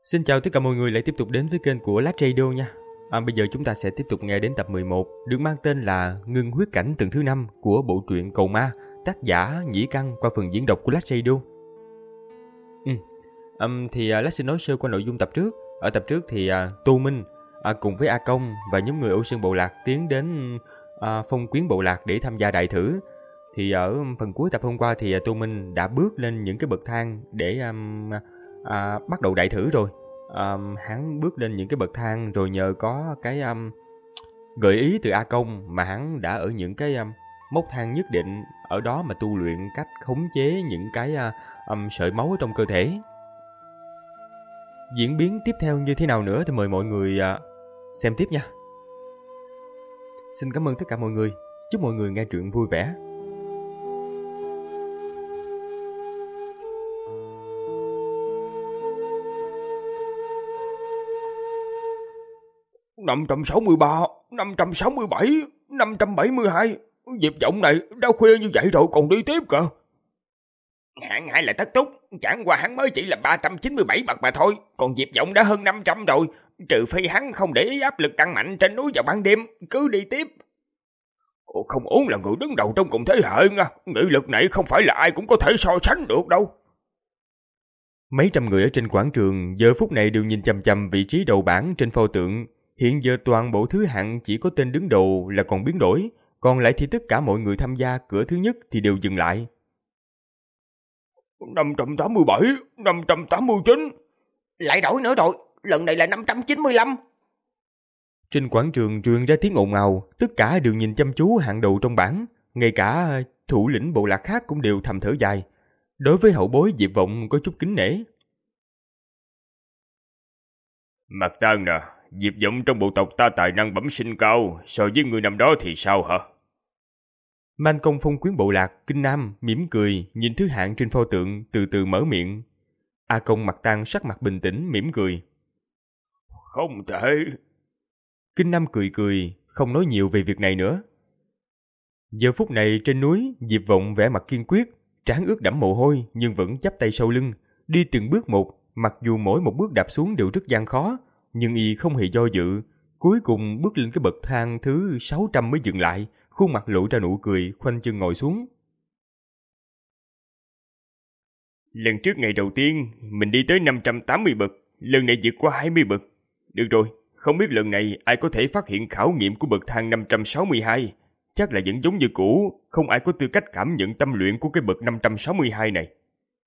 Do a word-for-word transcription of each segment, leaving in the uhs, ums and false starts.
Xin chào tất cả mọi người lại tiếp tục đến với kênh của Last Radio nha. À, bây giờ chúng ta sẽ tiếp tục nghe đến tập mười một được mang tên là Ngưng huyết cảnh tầng thứ năm của bộ truyện Cầu Ma, tác giả Nhĩ Căn qua phần diễn đọc của Last Radio. Ừ. Um, thì uh, Last xin nói sơ qua nội dung tập trước. Ở tập trước thì uh, Tô Minh uh, cùng với A Công và nhóm người Âu Sơn Bộ Lạc tiến đến uh, Phong Quyến Bộ Lạc để tham gia đại thử. Thì ở phần cuối tập hôm qua thì uh, Tô Minh đã bước lên những cái bậc thang để um, À, bắt đầu đại thử rồi. à, Hắn bước lên những cái bậc thang rồi nhờ có cái um, gợi ý từ A Công mà hắn đã ở những cái um, mốc thang nhất định ở đó mà tu luyện cách khống chế những cái uh, um, sợi máu ở trong cơ thể. Diễn biến tiếp theo như thế nào nữa thì mời mọi người uh, xem tiếp nha. Xin cảm ơn tất cả mọi người. Chúc mọi người nghe truyện vui vẻ. năm trăm sáu mươi ba, năm trăm sáu mươi bảy, năm trăm bảy mươi hai. Diệp Vọng này đã khuya như vậy rồi còn đi tiếp cơ. Hạng hai là tất túc, chẳng qua hắn mới chỉ là ba trăm chín mươi bảy bậc mà thôi, còn Diệp Vọng đã hơn năm trăm rồi, trừ phi hắn không để ý áp lực tăng mạnh trên núi vào ban đêm, cứ đi tiếp. Ồ, không ổn là người đứng đầu trong cùng thế hệ nha, nghị lực này không phải là ai cũng có thể so sánh được đâu. Mấy trăm người ở trên quảng trường giờ phút này đều nhìn chằm chằm vị trí đầu bảng trên pho tượng. Hiện giờ toàn bộ thứ hạng chỉ có tên đứng đầu là còn biến đổi, còn lại thì tất cả mọi người tham gia cửa thứ nhất thì đều dừng lại. năm trăm tám mươi bảy, năm trăm tám mươi chín. Lại đổi nữa rồi, lần này là năm trăm chín mươi lăm. Trên quảng trường truyền ra tiếng ồn ào, tất cả đều nhìn chăm chú hạng đầu trong bảng, ngay cả thủ lĩnh bộ lạc khác cũng đều thầm thở dài. Đối với hậu bối Diệp Vọng có chút kính nể. Mặt Tan nè, Diệp Vọng trong bộ tộc ta tài năng bẩm sinh cao, so với người năm đó thì sao hả? Man Công Phong Quyến Bộ Lạc, Kinh Nam mỉm cười nhìn thứ hạng trên pho tượng, từ từ mở miệng. A Công Mặt Tan sắc mặt bình tĩnh mỉm cười. Không thể. Kinh Nam cười cười, không nói nhiều về việc này nữa. Giờ phút này trên núi, Diệp Vọng vẻ mặt kiên quyết, trán ướt đẫm mồ hôi nhưng vẫn chắp tay sau lưng, đi từng bước một, mặc dù mỗi một bước đạp xuống đều rất gian khó, nhưng y không hề do dự, cuối cùng bước lên cái bậc thang thứ sáu trăm mới dừng lại, khuôn mặt lộ ra nụ cười, khoanh chân ngồi xuống. Lần trước ngày đầu tiên, mình đi tới năm trăm tám mươi bậc, lần này vượt qua hai mươi bậc. Được rồi, không biết lần này ai có thể phát hiện khảo nghiệm của bậc thang năm trăm sáu mươi hai. Chắc là vẫn giống như cũ, không ai có tư cách cảm nhận tâm luyện của cái bậc năm trăm sáu mươi hai này.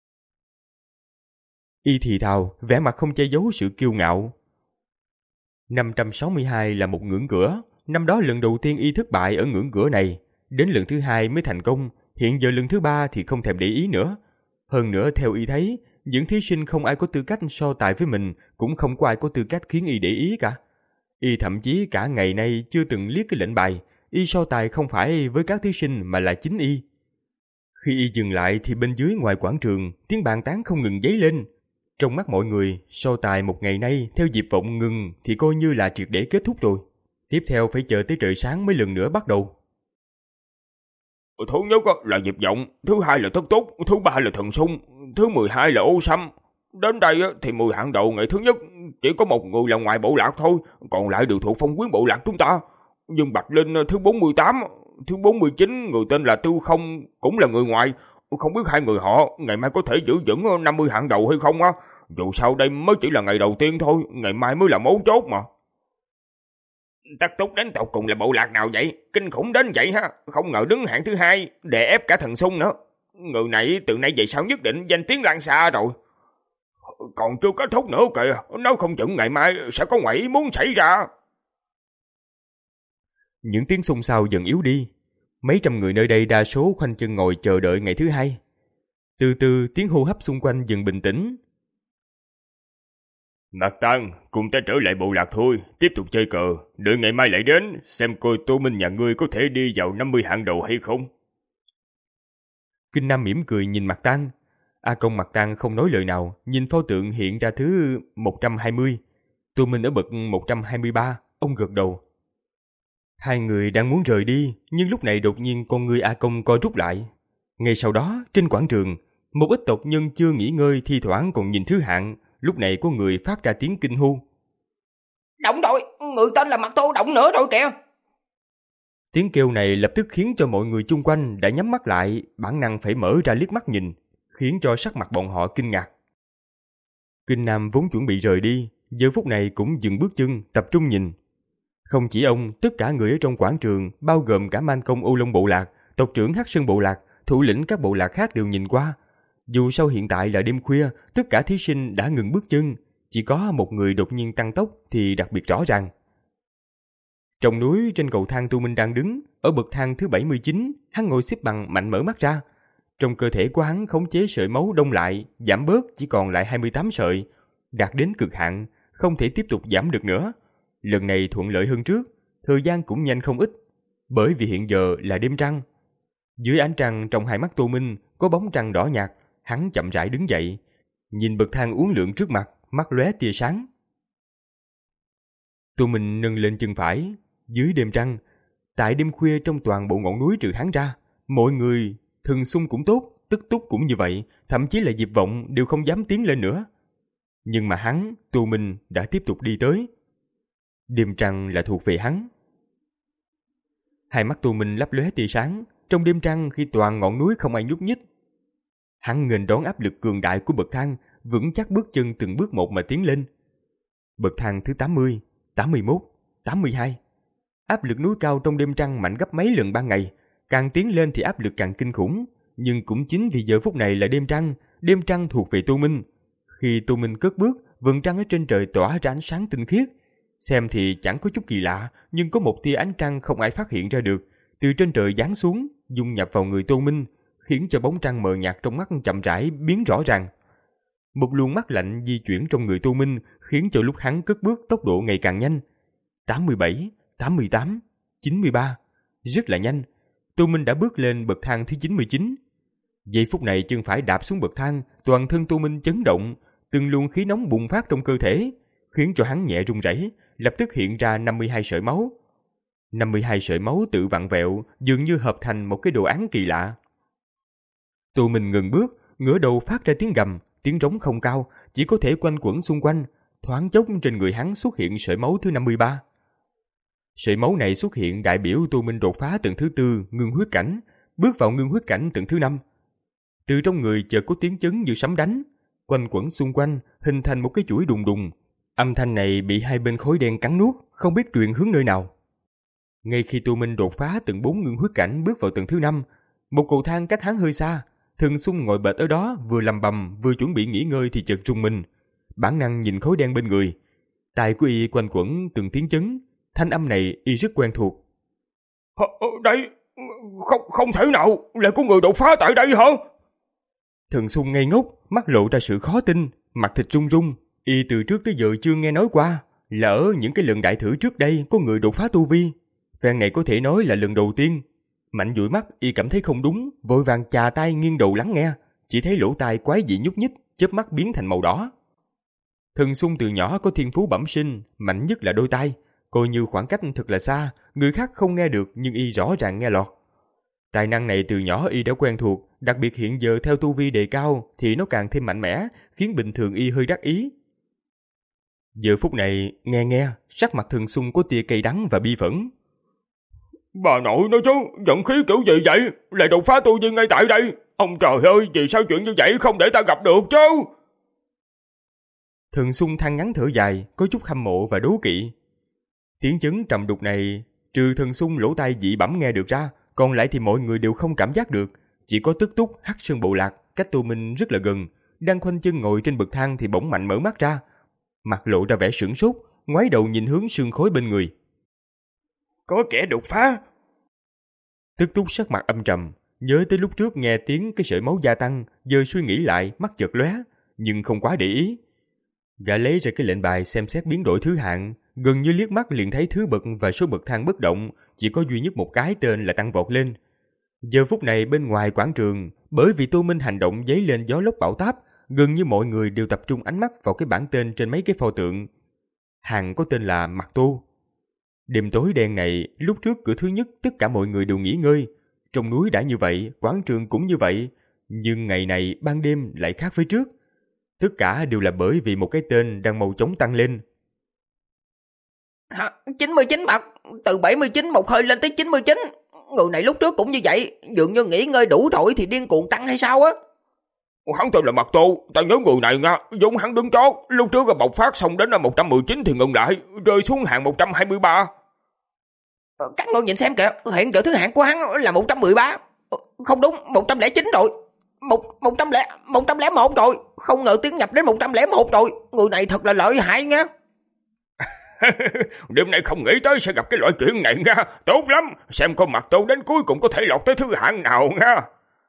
Y thì thào, vẻ mặt không che giấu sự kiêu ngạo. năm trăm sáu mươi hai là một ngưỡng cửa, năm đó lần đầu tiên y thất bại ở ngưỡng cửa này, đến lần thứ hai mới thành công, hiện giờ lần thứ ba thì không thèm để ý nữa. Hơn nữa theo y thấy, những thí sinh không ai có tư cách so tài với mình, cũng không có ai có tư cách khiến y để ý cả. Y thậm chí cả ngày nay chưa từng liếc cái lệnh bài, y so tài không phải với các thí sinh mà là chính y. Khi y dừng lại thì bên dưới ngoài quảng trường, tiếng bàn tán không ngừng dấy lên. Trong mắt mọi người, so tài một ngày nay theo Diệp Vọng ngừng thì coi như là triệt để kết thúc rồi. Tiếp theo phải chờ tới trời sáng mới lần nữa bắt đầu. Thứ nhất là Diệp Vọng, thứ hai là Thất Túc, thứ ba là Thần Sung, thứ mười hai là Ô Sâm. Đến đây thì mười hạng đầu ngày thứ nhất chỉ có một người là ngoài bộ lạc thôi, còn lại đều thuộc Phong Quyến Bộ Lạc chúng ta. Nhưng Bạch Linh thứ bốn mươi tám, thứ bốn mươi chín người tên là Tư Không cũng là người ngoài. Không biết hai người họ ngày mai có thể giữ vững năm mươi hạng đầu hay không á. Dù sao đây mới chỉ là ngày đầu tiên thôi, ngày mai mới là mấu chốt mà. Tắc Túc đến tột cùng là bộ lạc nào vậy? Kinh khủng đến vậy ha, không ngờ đứng hạng thứ hai, đè ép cả Thần Sung nữa. Người này từ nay về sau nhất định danh tiếng lan xa rồi. Còn chưa kết thúc nữa kìa, nếu không chừng ngày mai sẽ có ngoại ý muốn xảy ra. Những tiếng xôn xao dần yếu đi. Mấy trăm người nơi đây đa số khoanh chân ngồi chờ đợi ngày thứ hai. Từ từ tiếng hô hấp xung quanh dần bình tĩnh. Mạc Tan, cùng ta trở lại bộ lạc thôi, tiếp tục chơi cờ, đợi ngày mai lại đến, xem coi Tô Minh nhà ngươi có thể đi vào năm mươi hạng đầu hay không. Kinh Nam mỉm cười nhìn Mạc Tan. A Công Mạc Tan không nói lời nào, nhìn pho tượng hiện ra thứ một trăm hai mươi. Tô Minh ở bậc một trăm hai mươi ba, ông gật đầu. Hai người đang muốn rời đi, nhưng lúc này đột nhiên con ngươi A Công co rút lại. Ngay sau đó, trên quảng trường, một ít tộc nhân chưa nghỉ ngơi thi thoảng còn nhìn thứ hạng, lúc này có người phát ra tiếng kinh hô. Động rồi, người tên là Mặt Tô động nữa rồi kìa. Tiếng kêu này lập tức khiến cho mọi người chung quanh đã nhắm mắt lại, bản năng phải mở ra liếc mắt nhìn, khiến cho sắc mặt bọn họ kinh ngạc. Kinh Nam vốn chuẩn bị rời đi, giờ phút này cũng dừng bước chân, tập trung nhìn. Không chỉ ông, tất cả người ở trong quảng trường, bao gồm cả Man Công Ô Long bộ lạc, tộc trưởng Hắc Sơn bộ lạc, thủ lĩnh các bộ lạc khác đều nhìn qua. Dù sao hiện tại là đêm khuya, tất cả thí sinh đã ngừng bước chân, chỉ có một người đột nhiên tăng tốc thì đặc biệt rõ ràng. Trong núi trên cầu thang Tu Minh đang đứng, ở bậc thang thứ bảy mươi chín, hắn ngồi xếp bằng mạnh mở mắt ra. Trong cơ thể của hắn khống chế sợi máu đông lại, giảm bớt chỉ còn lại hai mươi tám sợi, đạt đến cực hạn, không thể tiếp tục giảm được nữa. Lần này thuận lợi hơn trước, thời gian cũng nhanh không ít, bởi vì hiện giờ là đêm trăng. Dưới ánh trăng trong hai mắt Tô Minh có bóng trăng đỏ nhạt, hắn chậm rãi đứng dậy, nhìn bậc thang uốn lượn trước mặt, mắt lóe tia sáng. Tô Minh nâng lên chân phải, dưới đêm trăng, tại đêm khuya trong toàn bộ ngọn núi trừ hắn ra, mọi người, Thần Xung cũng tốt, Tức Túc cũng như vậy, thậm chí là Diệp Vọng đều không dám tiến lên nữa. Nhưng mà hắn, Tô Minh đã tiếp tục đi tới. Đêm trăng là thuộc về hắn. Hai mắt Tô Minh lấp lóe tia sáng, trong đêm trăng khi toàn ngọn núi không ai nhúc nhích. Hắn nghênh đón áp lực cường đại của bậc thang, vững chắc bước chân từng bước một mà tiến lên. Bậc thang thứ tám mươi, tám mươi mốt, tám mươi hai. Áp lực núi cao trong đêm trăng mạnh gấp mấy lần ban ngày, càng tiến lên thì áp lực càng kinh khủng. Nhưng cũng chính vì giờ phút này là đêm trăng, đêm trăng thuộc về Tô Minh. Khi Tô Minh cất bước, vầng trăng ở trên trời tỏa ra ánh sáng tinh khiết. Xem thì chẳng có chút kỳ lạ, nhưng có một tia ánh trăng không ai phát hiện ra được, từ trên trời giáng xuống, dung nhập vào người Tô Minh, khiến cho bóng trăng mờ nhạt trong mắt chậm rãi biến rõ ràng. Một luồng mắt lạnh di chuyển trong người Tô Minh, khiến cho lúc hắn cất bước tốc độ ngày càng nhanh. tám mươi bảy, tám mươi tám, chín mươi ba, rất là nhanh. Tô Minh đã bước lên bậc thang thứ chín mươi chín. Giây phút này chân phải đạp xuống bậc thang, toàn thân Tô Minh chấn động, từng luồng khí nóng bùng phát trong cơ thể, khiến cho hắn nhẹ run rẩy, lập tức hiện ra năm mươi hai sợi máu. năm mươi hai sợi máu tự vặn vẹo, dường như hợp thành một cái đồ án kỳ lạ. Tô Minh ngừng bước, ngửa đầu phát ra tiếng gầm, tiếng rống không cao, chỉ có thể quanh quẩn xung quanh, thoáng chốc trên người hắn xuất hiện sợi máu thứ năm mươi ba. Sợi máu này xuất hiện đại biểu Tô Minh đột phá tầng thứ tư, ngưng huyết cảnh, bước vào ngưng huyết cảnh tầng thứ năm. Từ trong người chợt có tiếng chấn như sấm đánh, quanh quẩn xung quanh, hình thành một cái chuỗi đùng đùng. Âm thanh này bị hai bên khối đen cắn nuốt, không biết truyền hướng nơi nào. Ngay khi Tô Minh đột phá tầng bốn ngưng huyết cảnh bước vào tầng thứ năm, một cầu thang cách hắn hơi xa, Thần Xung ngồi bệt ở đó, vừa lầm bầm vừa chuẩn bị nghỉ ngơi thì chợt rùng mình, bản năng nhìn khối đen bên người. Tai của y quanh quẩn từng tiếng chấn, thanh âm này y rất quen thuộc. Đây, không không thể nào, lại có người đột phá tại đây hả? Thần Xung ngây ngốc, mắt lộ ra sự khó tin, mặt thịt run run. Y từ trước tới giờ chưa nghe nói qua, lỡ những cái lần đại thử trước đây có người đột phá tu vi. Phen này có thể nói là lần đầu tiên. Mạnh dụi mắt, y cảm thấy không đúng, vội vàng chà tay nghiêng đầu lắng nghe, chỉ thấy lỗ tai quái dị nhúc nhích, chớp mắt biến thành màu đỏ. Thần Xung từ nhỏ có thiên phú bẩm sinh, mạnh nhất là đôi tai, coi như khoảng cách thật là xa, người khác không nghe được nhưng y rõ ràng nghe lọt. Tài năng này từ nhỏ y đã quen thuộc, đặc biệt hiện giờ theo tu vi đề cao thì nó càng thêm mạnh mẽ, khiến bình thường y hơi đắc ý. Giờ phút này, nghe nghe, sắc mặt Thần Xung có tia cay đắng và bi phẫn. Bà nội nói chứ, giận khí kiểu gì vậy? Lại đột phá tu vi ngay tại đây. Ông trời ơi, vì sao chuyện như vậy không để ta gặp được chứ? Thần Xung than ngắn thở dài, có chút hâm mộ và đố kỵ. Tiếng chấn trầm đục này, trừ Thần Xung lỗ tai dị bẩm nghe được ra, còn lại thì mọi người đều không cảm giác được. Chỉ có Tức Túc, Hắc Sơn bộ lạc, cách Tô Minh rất là gần, đang khoanh chân ngồi trên bậc thang thì bỗng mạnh mở mắt ra, mặt lộ ra vẻ sửng sốt, ngoái đầu nhìn hướng sương khói bên người. Có kẻ đột phá. Tức Túc sắc mặt âm trầm, nhớ tới lúc trước nghe tiếng cái sợi máu gia tăng, giờ suy nghĩ lại, mắt chợt lóe, nhưng không quá để ý. Gã lấy ra cái lệnh bài xem xét biến đổi thứ hạng, gần như liếc mắt liền thấy thứ bậc và số bậc thang bất động, chỉ có duy nhất một cái tên là tăng vọt lên. Giờ phút này bên ngoài quảng trường, bởi vì Tô Minh hành động dấy lên gió lốc bão táp, gần như mọi người đều tập trung ánh mắt vào cái bảng tên trên mấy cái pho tượng. Hàng có tên là Mặt Tô. Đêm tối đen này, lúc trước cửa thứ nhất tất cả mọi người đều nghỉ ngơi. Trong núi đã như vậy, quảng trường cũng như vậy. Nhưng ngày này ban đêm lại khác với trước. Tất cả đều là bởi vì một cái tên đang mau chóng tăng lên. Hả? chín mươi chín bậc, từ bảy mươi chín một hơi lên tới chín mươi chín. Người này lúc trước cũng như vậy, dường như nghỉ ngơi đủ rồi thì điên cuồng tăng hay sao á. Hắn tên là Mạc Tô, ta nhớ người này nha, giống hắn đứng chót, lúc trước là bộc phát xong đến một trăm mười chín thì ngừng lại, rơi xuống hạng một trăm hai mươi ba. Các ngươi nhìn xem kìa, hiện giờ thứ hạng của hắn là một trăm mười ba. Không đúng, một trăm lẻ chín rồi. Một, một trăm lẻ, một trăm lẻ một rồi. Không ngờ tiến nhập đến một trăm lẻ một rồi. Người này thật là lợi hại nha. Đêm nay không nghĩ tới sẽ gặp cái loại chuyện này nha. Tốt lắm, xem con Mạc Tô đến cuối cùng có thể lọt tới thứ hạng nào nha.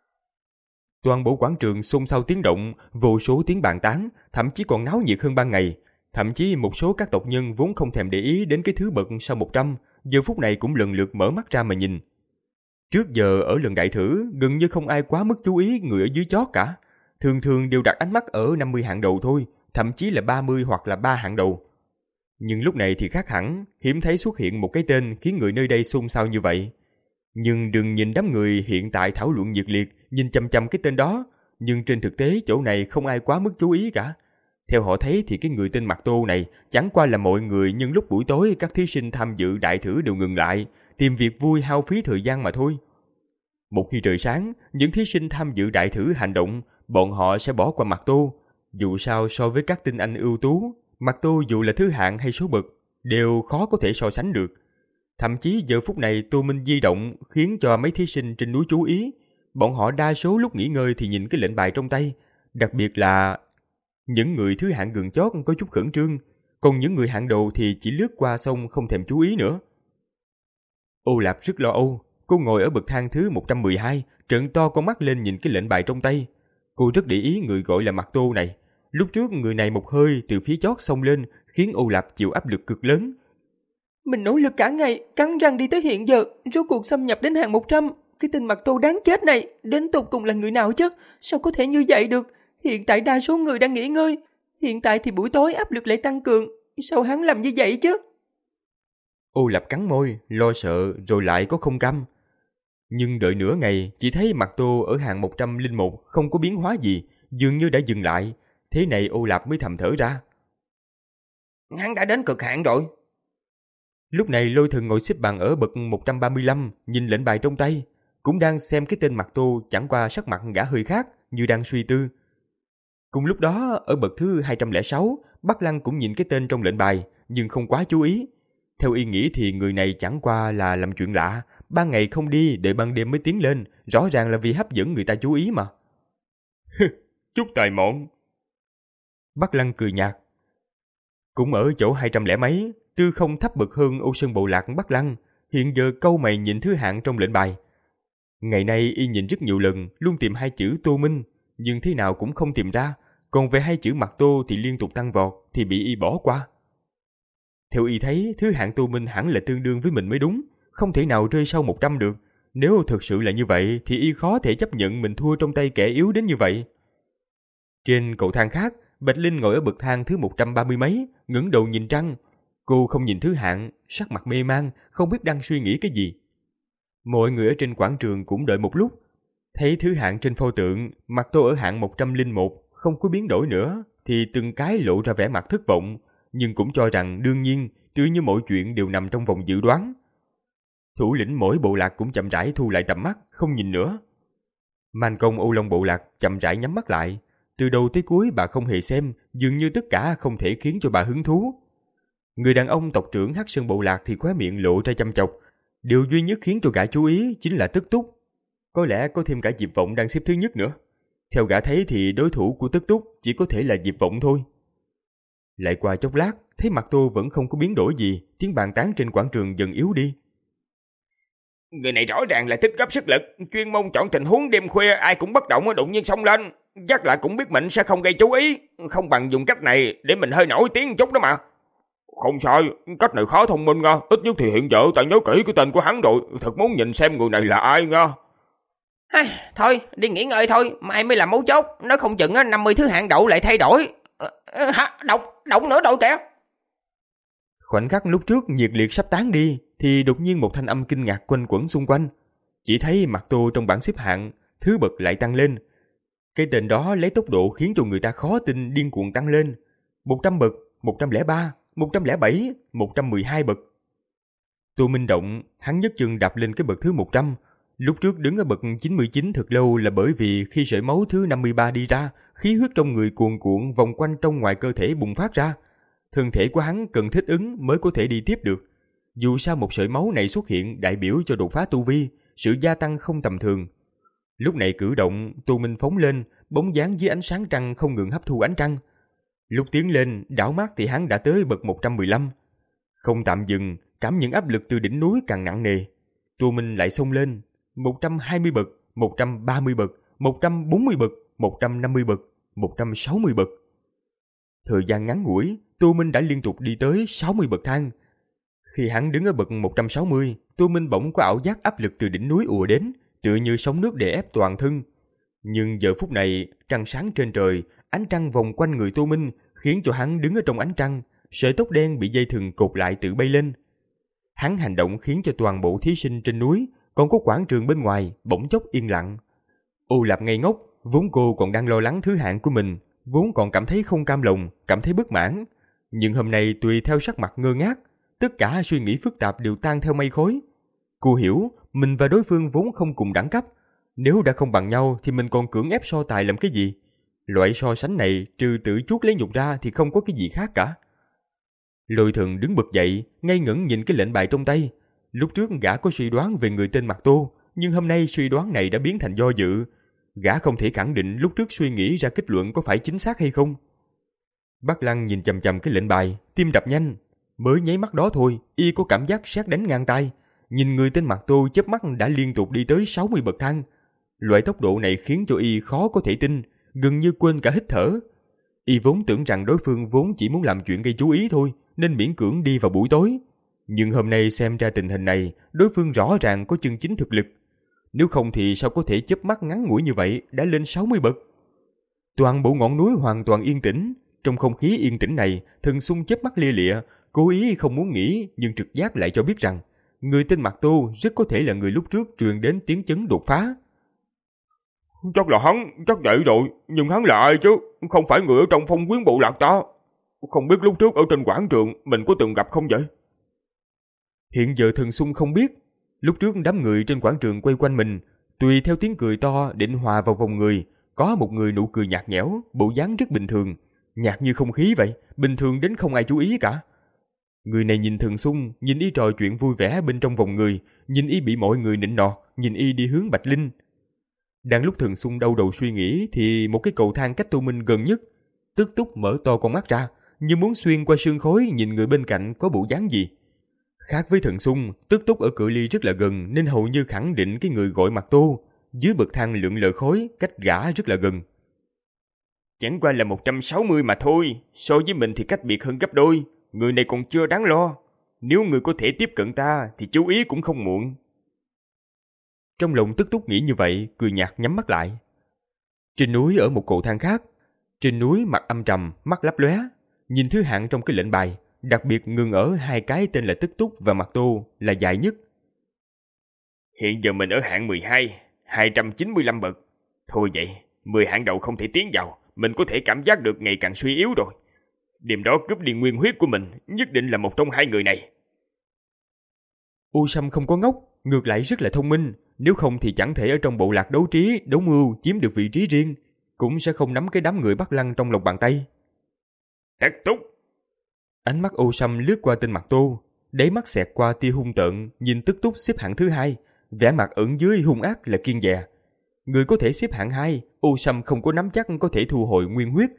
Toàn bộ quảng trường xôn xao tiếng động, vô số tiếng bàn tán, thậm chí còn náo nhiệt hơn ban ngày. Thậm chí một số các tộc nhân vốn không thèm để ý đến cái thứ bậc sau một trăm, giờ phút này cũng lần lượt mở mắt ra mà nhìn. Trước giờ ở lần đại thử, gần như không ai quá mức chú ý người ở dưới chót cả. Thường thường đều đặt ánh mắt ở năm mươi hạng đầu thôi, thậm chí là ba mươi hoặc là ba hạng đầu. Nhưng lúc này thì khác hẳn, hiếm thấy xuất hiện một cái tên khiến người nơi đây xôn xao như vậy. Nhưng đừng nhìn đám người hiện tại thảo luận nhiệt liệt, nhìn chăm chăm cái tên đó, nhưng trên thực tế chỗ này không ai quá mức chú ý cả. Theo họ thấy thì cái người tên Mạc Tô này chẳng qua là mọi người nhân lúc buổi tối các thí sinh tham dự đại thử đều ngừng lại, tìm việc vui hao phí thời gian mà thôi. Một khi trời sáng, những thí sinh tham dự đại thử hành động, bọn họ sẽ bỏ qua Mạc Tô. Dù sao so với các tinh anh ưu tú, Mạc Tô dù là thứ hạng hay số bậc, đều khó có thể so sánh được. Thậm chí giờ phút này Tô Minh di động khiến cho mấy thí sinh trên núi chú ý. Bọn họ đa số lúc nghỉ ngơi thì nhìn cái lệnh bài trong tay, đặc biệt là những người thứ hạng gần chót có chút khẩn trương, còn những người hạng đầu thì chỉ lướt qua xong không thèm chú ý nữa. Ô Lạp rất lo âu, cô ngồi ở bậc thang thứ một trăm mười hai, trợn to con mắt lên nhìn cái lệnh bài trong tay. Cô rất để ý người gọi là Mạc Tô này. Lúc trước người này một hơi từ phía chót xông lên, khiến Ô Lạp chịu áp lực cực lớn. Mình nỗ lực cả ngày, cắn răng đi tới hiện giờ, rốt cuộc xâm nhập đến hạng một trăm. Cái tên Mạc Tô đáng chết này, đến tột cùng là người nào chứ? Sao có thể như vậy được? Hiện tại đa số người đang nghỉ ngơi. Hiện tại thì buổi tối áp lực lại tăng cường. Sao hắn làm như vậy chứ? Ô Lạp cắn môi, lo sợ rồi lại có không cam. Nhưng đợi nửa ngày, chỉ thấy Mạc Tô ở hạng một trăm lẻ một không có biến hóa gì, dường như đã dừng lại. Thế này Ô Lạp mới thầm thở ra. Hắn đã đến cực hạn rồi. Lúc này Lôi Thần ngồi xếp bằng ở bậc một trăm ba mươi lăm, nhìn lệnh bài trong tay, cũng đang xem cái tên Mạc Tô, chẳng qua sắc mặt gã hơi khác, như đang suy tư. Cùng lúc đó, ở bậc thứ hai trăm lẻ sáu, Bắc Lăng cũng nhìn cái tên trong lệnh bài, nhưng không quá chú ý. Theo y nghĩ thì người này chẳng qua là làm chuyện lạ, ban ngày không đi, đợi ban đêm mới tiến lên, rõ ràng là vì hấp dẫn người ta chú ý mà. Chút tài mọn. Bắc Lăng cười nhạt. Cũng ở chỗ hai trăm lẻ mấy, Tư Không thấp bậc hơn Ô Sơn Bộ Lạc Bắc Lăng, hiện giờ câu mày nhìn thứ hạng trong lệnh bài. Ngày nay y nhìn rất nhiều lần, luôn tìm hai chữ Tô Minh, nhưng thế nào cũng không tìm ra, còn về hai chữ Mạc Tô thì liên tục tăng vọt, thì bị y bỏ qua. Theo y thấy, thứ hạng Tô Minh hẳn là tương đương với mình mới đúng, không thể nào rơi sau một trăm được. Nếu thực sự là như vậy, thì y khó thể chấp nhận mình thua trong tay kẻ yếu đến như vậy. Trên cầu thang khác, Bạch Linh ngồi ở bậc thang thứ một trăm ba mươi mấy, ngẩng đầu nhìn trăng. Cô không nhìn thứ hạng, sắc mặt mê man, không biết đang suy nghĩ cái gì. Mọi người ở trên quảng trường cũng đợi một lúc. Thấy thứ hạng trên pho tượng, Mạc Tô ở hạng một trăm lẻ một, không có biến đổi nữa, thì từng cái lộ ra vẻ mặt thất vọng, nhưng cũng cho rằng đương nhiên, tự như mọi chuyện đều nằm trong vòng dự đoán. Thủ lĩnh mỗi bộ lạc cũng chậm rãi thu lại tầm mắt, không nhìn nữa. Man công Ô Long bộ lạc chậm rãi nhắm mắt lại. Từ đầu tới cuối bà không hề xem, dường như tất cả không thể khiến cho bà hứng thú. Người đàn ông tộc trưởng Hắc Sơn bộ lạc thì khóe miệng lộ ra chăm chọc. Điều duy nhất khiến cho gã chú ý chính là Tức Túc. Có lẽ có thêm cả Diệp Vọng đang xếp thứ nhất nữa. Theo gã thấy thì đối thủ của Tức Túc chỉ có thể là Diệp Vọng thôi. Lại qua chốc lát, thấy Mạc Tô vẫn không có biến đổi gì, tiếng bàn tán trên quảng trường dần yếu đi. Người này rõ ràng là tích góp sức lực, chuyên môn chọn tình huống đêm khuya ai cũng bất động đột nhiên xông lên, chắc là cũng biết mình sẽ không gây chú ý, không bằng dùng cách này để mình hơi nổi tiếng chút đó mà. Không sai, cách này khá thông minh nha, ít nhất thì hiện giờ ta nhớ kỹ cái tên của hắn rồi, thật muốn nhìn xem người này là ai nha. À, thôi, đi nghỉ ngơi thôi, mai mới là mấu chốt, nó không chừng năm mươi thứ hạng đậu lại thay đổi. À, hả, động, động nữa rồi kìa. Khoảnh khắc lúc trước nhiệt liệt sắp tán đi, thì đột nhiên một thanh âm kinh ngạc quanh quẩn xung quanh. Chỉ thấy Mạc Tô trong bảng xếp hạng, thứ bậc lại tăng lên. Cái tên đó lấy tốc độ khiến cho người ta khó tin điên cuồng tăng lên. một trăm bậc, một trăm lẻ ba, một trăm lẻ bảy, một trăm mười hai bậc. Tô Minh động, hắn nhấc chân đạp lên cái bậc thứ một trăm. Lúc trước đứng ở bậc chín mươi chín thật lâu là bởi vì khi sợi máu thứ năm mươi ba đi ra, khí huyết trong người cuồn cuộn vòng quanh trong ngoài cơ thể bùng phát ra. Thân thể của hắn cần thích ứng mới có thể đi tiếp được. Dù sao một sợi máu này xuất hiện đại biểu cho đột phá tu vi, sự gia tăng không tầm thường. Lúc này cử động, Tô Minh phóng lên, bóng dáng dưới ánh sáng trăng không ngừng hấp thu ánh trăng. Lúc tiến lên, đảo mắt thì hắn đã tới bậc một trăm mười lăm. Không tạm dừng, cảm nhận áp lực từ đỉnh núi càng nặng nề. Tô Minh lại xông lên, một trăm hai mươi bậc, một trăm ba mươi bậc, một trăm bốn mươi bậc, một trăm năm mươi bậc, một trăm sáu mươi bậc. Thời gian ngắn ngủi, Tô Minh đã liên tục đi tới sáu mươi bậc thang. Khi hắn đứng ở bậc một trăm sáu mươi, Tô Minh bỗng có ảo giác áp lực từ đỉnh núi ùa đến, tựa như sóng nước đè ép toàn thân. Nhưng giờ phút này, trăng sáng trên trời, ánh trăng vòng quanh người Tô Minh khiến cho hắn đứng ở trong ánh trăng, sợi tóc đen bị dây thừng cột lại tự bay lên. Hắn hành động khiến cho toàn bộ thí sinh trên núi, còn có quảng trường bên ngoài bỗng chốc yên lặng. Ô Lạp ngây ngốc, vốn cô còn đang lo lắng thứ hạng của mình, vốn còn cảm thấy không cam lòng, cảm thấy bất mãn. Nhưng hôm nay tùy theo sắc mặt ngơ ngác, tất cả suy nghĩ phức tạp đều tan theo mây khói. Cô hiểu, mình và đối phương vốn không cùng đẳng cấp. Nếu đã không bằng nhau thì mình còn cưỡng ép so tài làm cái gì? Loại so sánh này trừ tự chuốc lấy nhục ra thì không có cái gì khác cả. Lôi Thần đứng bật dậy, ngây ngẩn nhìn cái lệnh bài trong tay. Lúc trước gã có suy đoán về người tên Mặc Tô, nhưng hôm nay suy đoán này đã biến thành do dự. Gã không thể khẳng định lúc trước suy nghĩ ra kết luận có phải chính xác hay không. Bắc Lăng nhìn chằm chằm cái lệnh bài, tim đập nhanh. Mới nháy mắt đó thôi, y có cảm giác sét đánh ngang tai. Nhìn người tên Mặc Tô chớp mắt đã liên tục đi tới sáu mươi bậc thang. Loại tốc độ này khiến cho y khó có thể tin, gần như quên cả hít thở. Y vốn tưởng rằng đối phương vốn chỉ muốn làm chuyện gây chú ý thôi, nên miễn cưỡng đi vào buổi tối. Nhưng hôm nay xem ra tình hình này, đối phương rõ ràng có chân chính thực lực. Nếu không thì sao có thể chớp mắt ngắn ngủi như vậy đã lên sáu mươi bậc. Toàn bộ ngọn núi hoàn toàn yên tĩnh. Trong không khí yên tĩnh này, Thần Xung chớp mắt lia lịa, cố ý không muốn nghĩ nhưng trực giác lại cho biết rằng người tên Mặc Tô rất có thể là người lúc trước truyền đến tiếng chấn đột phá. Chắc là hắn, chắc vậy rồi, nhưng hắn là ai chứ? Không phải người ở trong Phong Quyến bộ lạc ta. Không biết lúc trước ở trên quảng trường mình có từng gặp không vậy? Hiện giờ Thần Xung không biết. Lúc trước đám người trên quảng trường quay quanh mình, tùy theo tiếng cười to định hòa vào vòng người, có một người nụ cười nhạt nhẽo, bộ dáng rất bình thường, nhạt như không khí vậy, bình thường đến không ai chú ý cả. Người này nhìn Thần Xung, nhìn y trò chuyện vui vẻ bên trong vòng người, nhìn y bị mọi người nịnh nọt, nhìn y đi hướng Bạch Linh. Đang lúc Thần Xung đau đầu suy nghĩ thì một cái cầu thang cách Tô Minh gần nhất, Tức Túc mở to con mắt ra, như muốn xuyên qua sương khói nhìn người bên cạnh có bộ dáng gì. Khác với Thần Xung, Tức Túc ở cự ly rất là gần nên hầu như khẳng định cái người gọi Mặc Tô, dưới bậc thang lượn lờ khói, cách gã rất là gần. Chẳng qua là một trăm sáu mươi mà thôi, so với mình thì cách biệt hơn gấp đôi, người này còn chưa đáng lo. Nếu người có thể tiếp cận ta thì chú ý cũng không muộn. Trong lòng Tức Túc nghĩ như vậy, cười nhạt nhắm mắt lại. Trên núi ở một cầu thang khác, trên núi mặt âm trầm, mắt lấp lóe, nhìn thứ hạng trong cái lệnh bài, đặc biệt ngừng ở hai cái tên là Tức Túc và Mặc Tô là dài nhất. Hiện giờ mình ở hạng mười hai, hai trăm chín mươi lăm bậc. Thôi vậy, mười hạng đầu không thể tiến vào, mình có thể cảm giác được ngày càng suy yếu rồi. Đêm đó cướp đi nguyên huyết của mình, nhất định là một trong hai người này. U Sâm không có ngốc, ngược lại rất là thông minh, nếu không thì chẳng thể ở trong bộ lạc đấu trí, đấu mưu chiếm được vị trí riêng, cũng sẽ không nắm cái đám người Bắc Lăng trong lòng bàn tay. Tức Túc! Ánh mắt U Sâm lướt qua tên Mặc Tô, đáy mắt xẹt qua tia hung tợn, nhìn Tức Túc xếp hạng thứ hai, vẻ mặt ẩn dưới hung ác là kiên dè. Người có thể xếp hạng hai, U Sâm không có nắm chắc có thể thu hồi nguyên huyết.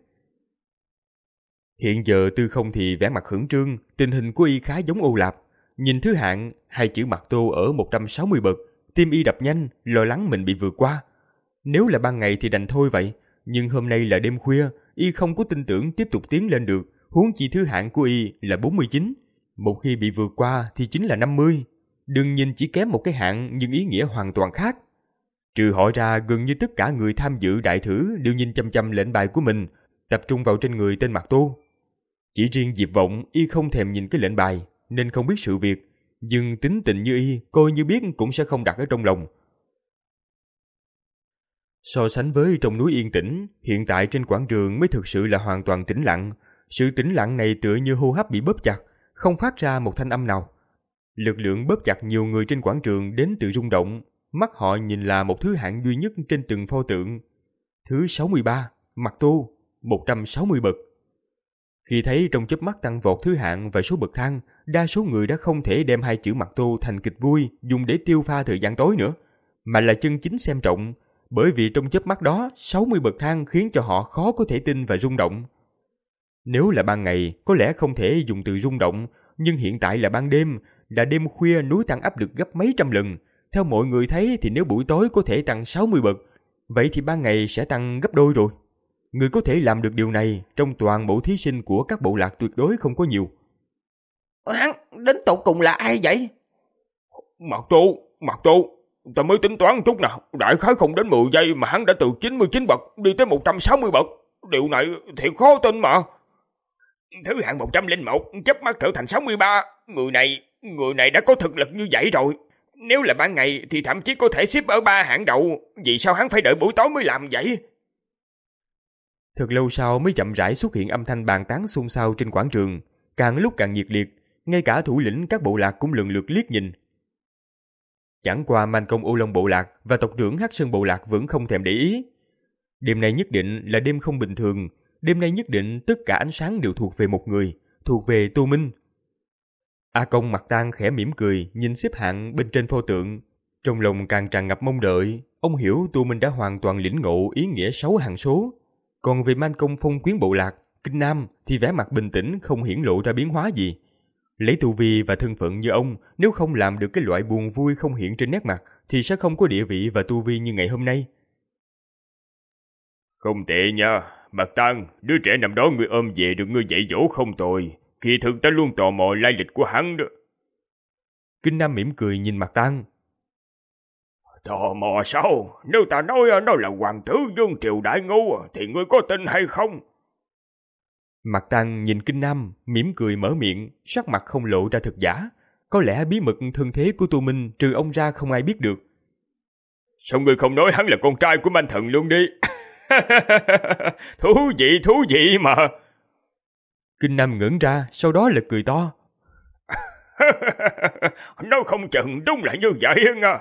Hiện giờ Tư Không thì vẻ mặt hưởng trương, tình hình của y khá giống Ô Lạp. Nhìn thứ hạng, hai chữ Mặc Tô ở một trăm sáu mươi bậc, tim y đập nhanh, lo lắng mình bị vượt qua. Nếu là ban ngày thì đành thôi vậy, nhưng hôm nay là đêm khuya, y không có tin tưởng tiếp tục tiến lên được, huống chi thứ hạng của y là bốn mươi chín. Một khi bị vượt qua thì chính là năm mươi. Đừng nhìn chỉ kém một cái hạng nhưng ý nghĩa hoàn toàn khác. Trừ họ ra, gần như tất cả người tham dự đại thử đều nhìn chăm chăm lệnh bài của mình, tập trung vào trên người tên Mặc Tô. Chỉ riêng Diệp Vọng, y không thèm nhìn cái lệnh bài, nên không biết sự việc, nhưng tính tình như y, coi như biết cũng sẽ không đặt ở trong lòng. So sánh với trong núi yên tĩnh, hiện tại trên quảng trường mới thực sự là hoàn toàn tĩnh lặng. Sự tĩnh lặng này tựa như hô hấp bị bóp chặt, không phát ra một thanh âm nào. Lực lượng bóp chặt nhiều người trên quảng trường đến từ rung động, mắt họ nhìn là một thứ hạng duy nhất trên từng pho tượng. Thứ sáu mươi ba, mặt tô, một trăm sáu mươi bậc. Khi thấy trong chớp mắt tăng vọt thứ hạng và số bậc thang, đa số người đã không thể đem hai chữ mặt tô thành kịch vui dùng để tiêu pha thời gian tối nữa, mà là chân chính xem trọng, bởi vì trong chớp mắt đó, sáu mươi bậc thang khiến cho họ khó có thể tin và rung động. Nếu là ban ngày, có lẽ không thể dùng từ rung động, nhưng hiện tại là ban đêm, là đêm khuya núi tăng áp lực gấp mấy trăm lần. Theo mọi người thấy thì nếu buổi tối có thể tăng sáu mươi bậc, vậy thì ban ngày sẽ tăng gấp đôi rồi. Người có thể làm được điều này trong toàn bộ thí sinh của các bộ lạc tuyệt đối không có nhiều. Hắn đến tột cùng là ai vậy? Mặt tô, mặt tô, ta mới tính toán chút nào, đại khái không đến mười giây mà hắn đã từ chín mươi chín bậc đi tới một trăm sáu mươi bậc. Điều này thiệt khó tin mà. Thứ hạng một trăm lẻ một chớp mắt trở thành sáu mươi ba. Người này, người này đã có thực lực như vậy rồi. Nếu là ban ngày thì thậm chí có thể xếp ở ba hạng đầu. Vì sao hắn phải đợi buổi tối mới làm vậy? Thật lâu sau mới chậm rãi xuất hiện âm thanh bàn tán xôn xao trên quảng trường, càng lúc càng nhiệt liệt, ngay cả thủ lĩnh các bộ lạc cũng lần lượt liếc nhìn. Chẳng qua Man Công Ô Long bộ lạc và tộc trưởng Hắc Sơn bộ lạc vẫn không thèm để ý. Đêm nay nhất định là đêm không bình thường, đêm nay nhất định tất cả ánh sáng đều thuộc về một người, thuộc về Tô Minh. A Công mặt tang khẽ mỉm cười nhìn xếp hạng bên trên pho tượng, trong lòng càng tràn ngập mong đợi. Ông hiểu Tô Minh đã hoàn toàn lĩnh ngộ ý nghĩa sáu hạng số. Còn về Man Công Phong Quyến bộ lạc, Kinh Nam thì vẻ mặt bình tĩnh không hiển lộ ra biến hóa gì. Lấy tu vi và thân phận như ông, nếu không làm được cái loại buồn vui không hiện trên nét mặt thì sẽ không có địa vị và tu vi như ngày hôm nay. Không tệ nha, Mạc Tăng, đứa trẻ năm đó ngươi ôm về được ngươi dạy dỗ không tồi. Kỳ thực ta luôn tò mò lai lịch của hắn đó. Kinh Nam mỉm cười nhìn Mạc Tăng. Tò mò sao? Nếu ta nói nó là hoàng tử Dương Triều Đại Ngô thì ngươi có tin hay không? Mạc Tăng nhìn Kinh Nam, mỉm cười mở miệng, sắc mặt không lộ ra thực giả. Có lẽ bí mật thân thế của Tô Minh trừ ông ra không ai biết được. Sao ngươi không nói hắn là con trai của Manh Thần luôn đi? Thú vị, thú vị mà. Kinh Nam ngẩn ra, sau đó là cười to. Nó không chừng đúng là như vậy nha.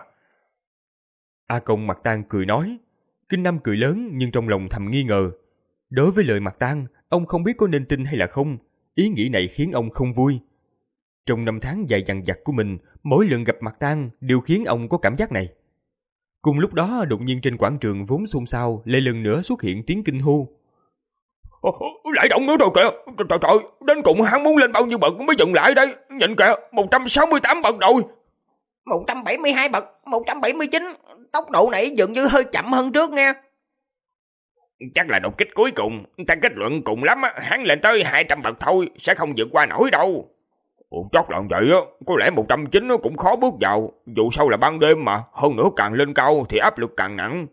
A Công Mạc Tăng cười nói. Kinh Nam cười lớn nhưng trong lòng thầm nghi ngờ. Đối với lời Mạc Tăng, ông không biết có nên tin hay là không. Ý nghĩ này khiến ông không vui. Trong năm tháng dài dằng dặc của mình, mỗi lần gặp Mạc Tăng đều khiến ông có cảm giác này. Cùng lúc đó, đột nhiên trên quảng trường vốn xôn xao lại lần nữa xuất hiện tiếng kinh hô. Lại động nữa rồi kìa. Trời, trời trời, đến cùng hắn muốn lên bao nhiêu bậc mới dừng lại đây. Nhìn kìa, một trăm sáu mươi tám bậc rồi. một trăm bảy mươi hai bậc, một trăm bảy mươi chín. Tốc độ này dường như hơi chậm hơn trước nghe. Chắc là đột kích cuối cùng. Ta kết luận cùng lắm hắn lên tới hai trăm bậc thôi, sẽ không vượt qua nổi đâu. Ủa, chắc là vậy á, có lẽ một trăm chín cũng khó bước vào. Dù sao là ban đêm mà, hơn nữa càng lên cao thì áp lực càng nặng.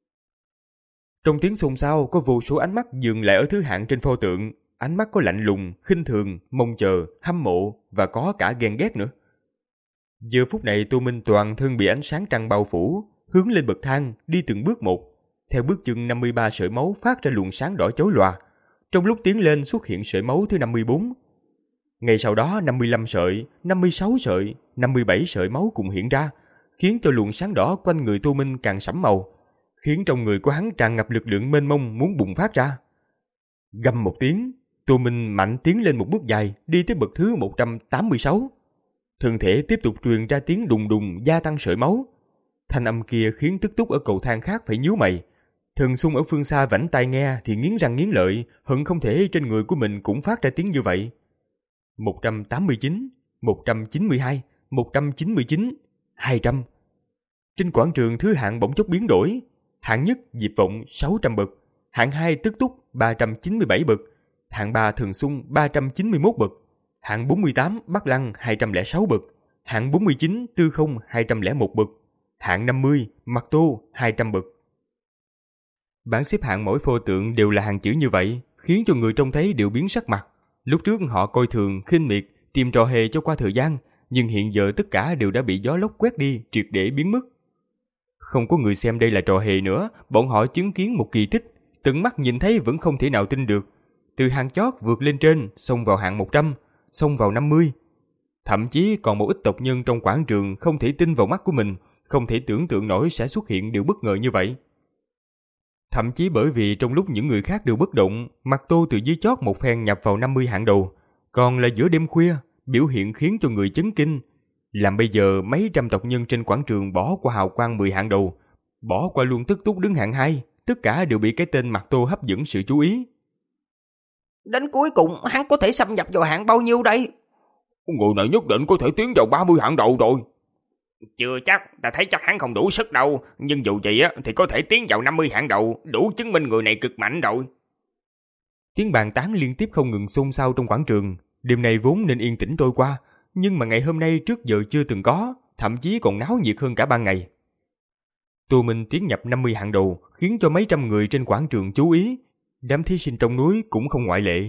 Trong tiếng xôn xao có vô số ánh mắt dừng lại ở thứ hạng trên pho tượng. Ánh mắt có lạnh lùng, khinh thường, mong chờ, hâm mộ và có cả ghen ghét nữa. Giờ phút này Tô Minh toàn thân bị ánh sáng trăng bao phủ, hướng lên bậc thang, đi từng bước một. Theo bước chân năm mươi ba sợi máu phát ra luồng sáng đỏ chói lòa. Trong lúc tiến lên xuất hiện sợi máu thứ năm mươi bốn. Ngay sau đó năm mươi lăm sợi, năm mươi sáu sợi, năm mươi bảy sợi máu cùng hiện ra, khiến cho luồng sáng đỏ quanh người Tô Minh càng sẫm màu, khiến trong người của hắn tràn ngập lực lượng mênh mông muốn bùng phát ra. Gầm một tiếng, Tô Minh mạnh tiến lên một bước dài, đi tới bậc thứ một trăm tám mươi sáu. Thân thể tiếp tục truyền ra tiếng đùng đùng gia tăng sợi máu. Thanh âm kia khiến Tức Túc ở cầu thang khác phải nhíu mày. Thần Xung ở phương xa vảnh tai nghe thì nghiến răng nghiến lợi, hận không thể trên người của mình cũng phát ra tiếng như vậy. một trăm tám mươi chín, một trăm chín mươi hai, một trăm chín mươi chín, hai trăm. Trên quảng trường thứ hạng bỗng chốc biến đổi. Hạng nhất Diệp Vọng sáu trăm bậc, hạng hai Tức Túc ba trăm chín mươi bảy bậc, hạng ba Thần Xung ba trăm chín mươi mốt bậc, hạng bốn mươi tám Bắc Lăng hai trăm lẻ sáu bậc, hạng bốn mươi chín Tư Không hai trăm lẻ một bậc, hạng năm mươi Mặt Tô hai trăm bậc. Bảng xếp hạng mỗi pho tượng đều là hàng chữ như vậy, khiến cho người trông thấy đều biến sắc mặt. Lúc trước họ coi thường, khinh miệt, tìm trò hề cho qua thời gian, nhưng hiện giờ tất cả đều đã bị gió lốc quét đi, triệt để biến mất. Không có người xem đây là trò hề nữa, bọn họ chứng kiến một kỳ tích, tận mắt nhìn thấy vẫn không thể nào tin được. Từ hạng chót vượt lên trên, xông vào hạng một trăm, xông vào năm mươi. Thậm chí còn một ít tộc nhân trong quảng trường không thể tin vào mắt của mình, không thể tưởng tượng nổi sẽ xuất hiện điều bất ngờ như vậy. Thậm chí bởi vì trong lúc những người khác đều bất động, Mạc Tô từ dưới chót một phen nhập vào năm mươi hạng đầu, còn là giữa đêm khuya, biểu hiện khiến cho người chấn kinh. Làm bây giờ mấy trăm tộc nhân trên quảng trường bỏ qua hào quang mười hạng đầu, bỏ qua luôn Tức Túc đứng hạng hai, tất cả đều bị cái tên Mạc Tô hấp dẫn sự chú ý. Đến cuối cùng hắn có thể xâm nhập vào hạng bao nhiêu đây? Người này nhất định có thể tiến vào ba mươi hạng đầu rồi. Chưa chắc, ta thấy chắc hắn không đủ sức đâu, nhưng dù vậy á thì có thể tiến vào năm mươi hạng đầu, đủ chứng minh người này cực mạnh rồi. Tiếng bàn tán liên tiếp không ngừng xôn xao trong quảng trường. Đêm nay vốn nên yên tĩnh trôi qua, nhưng mà ngày hôm nay trước giờ chưa từng có, thậm chí còn náo nhiệt hơn cả ban ngày. Tô Minh tiến nhập năm mươi hạng đầu khiến cho mấy trăm người trên quảng trường chú ý, đám thí sinh trong núi cũng không ngoại lệ.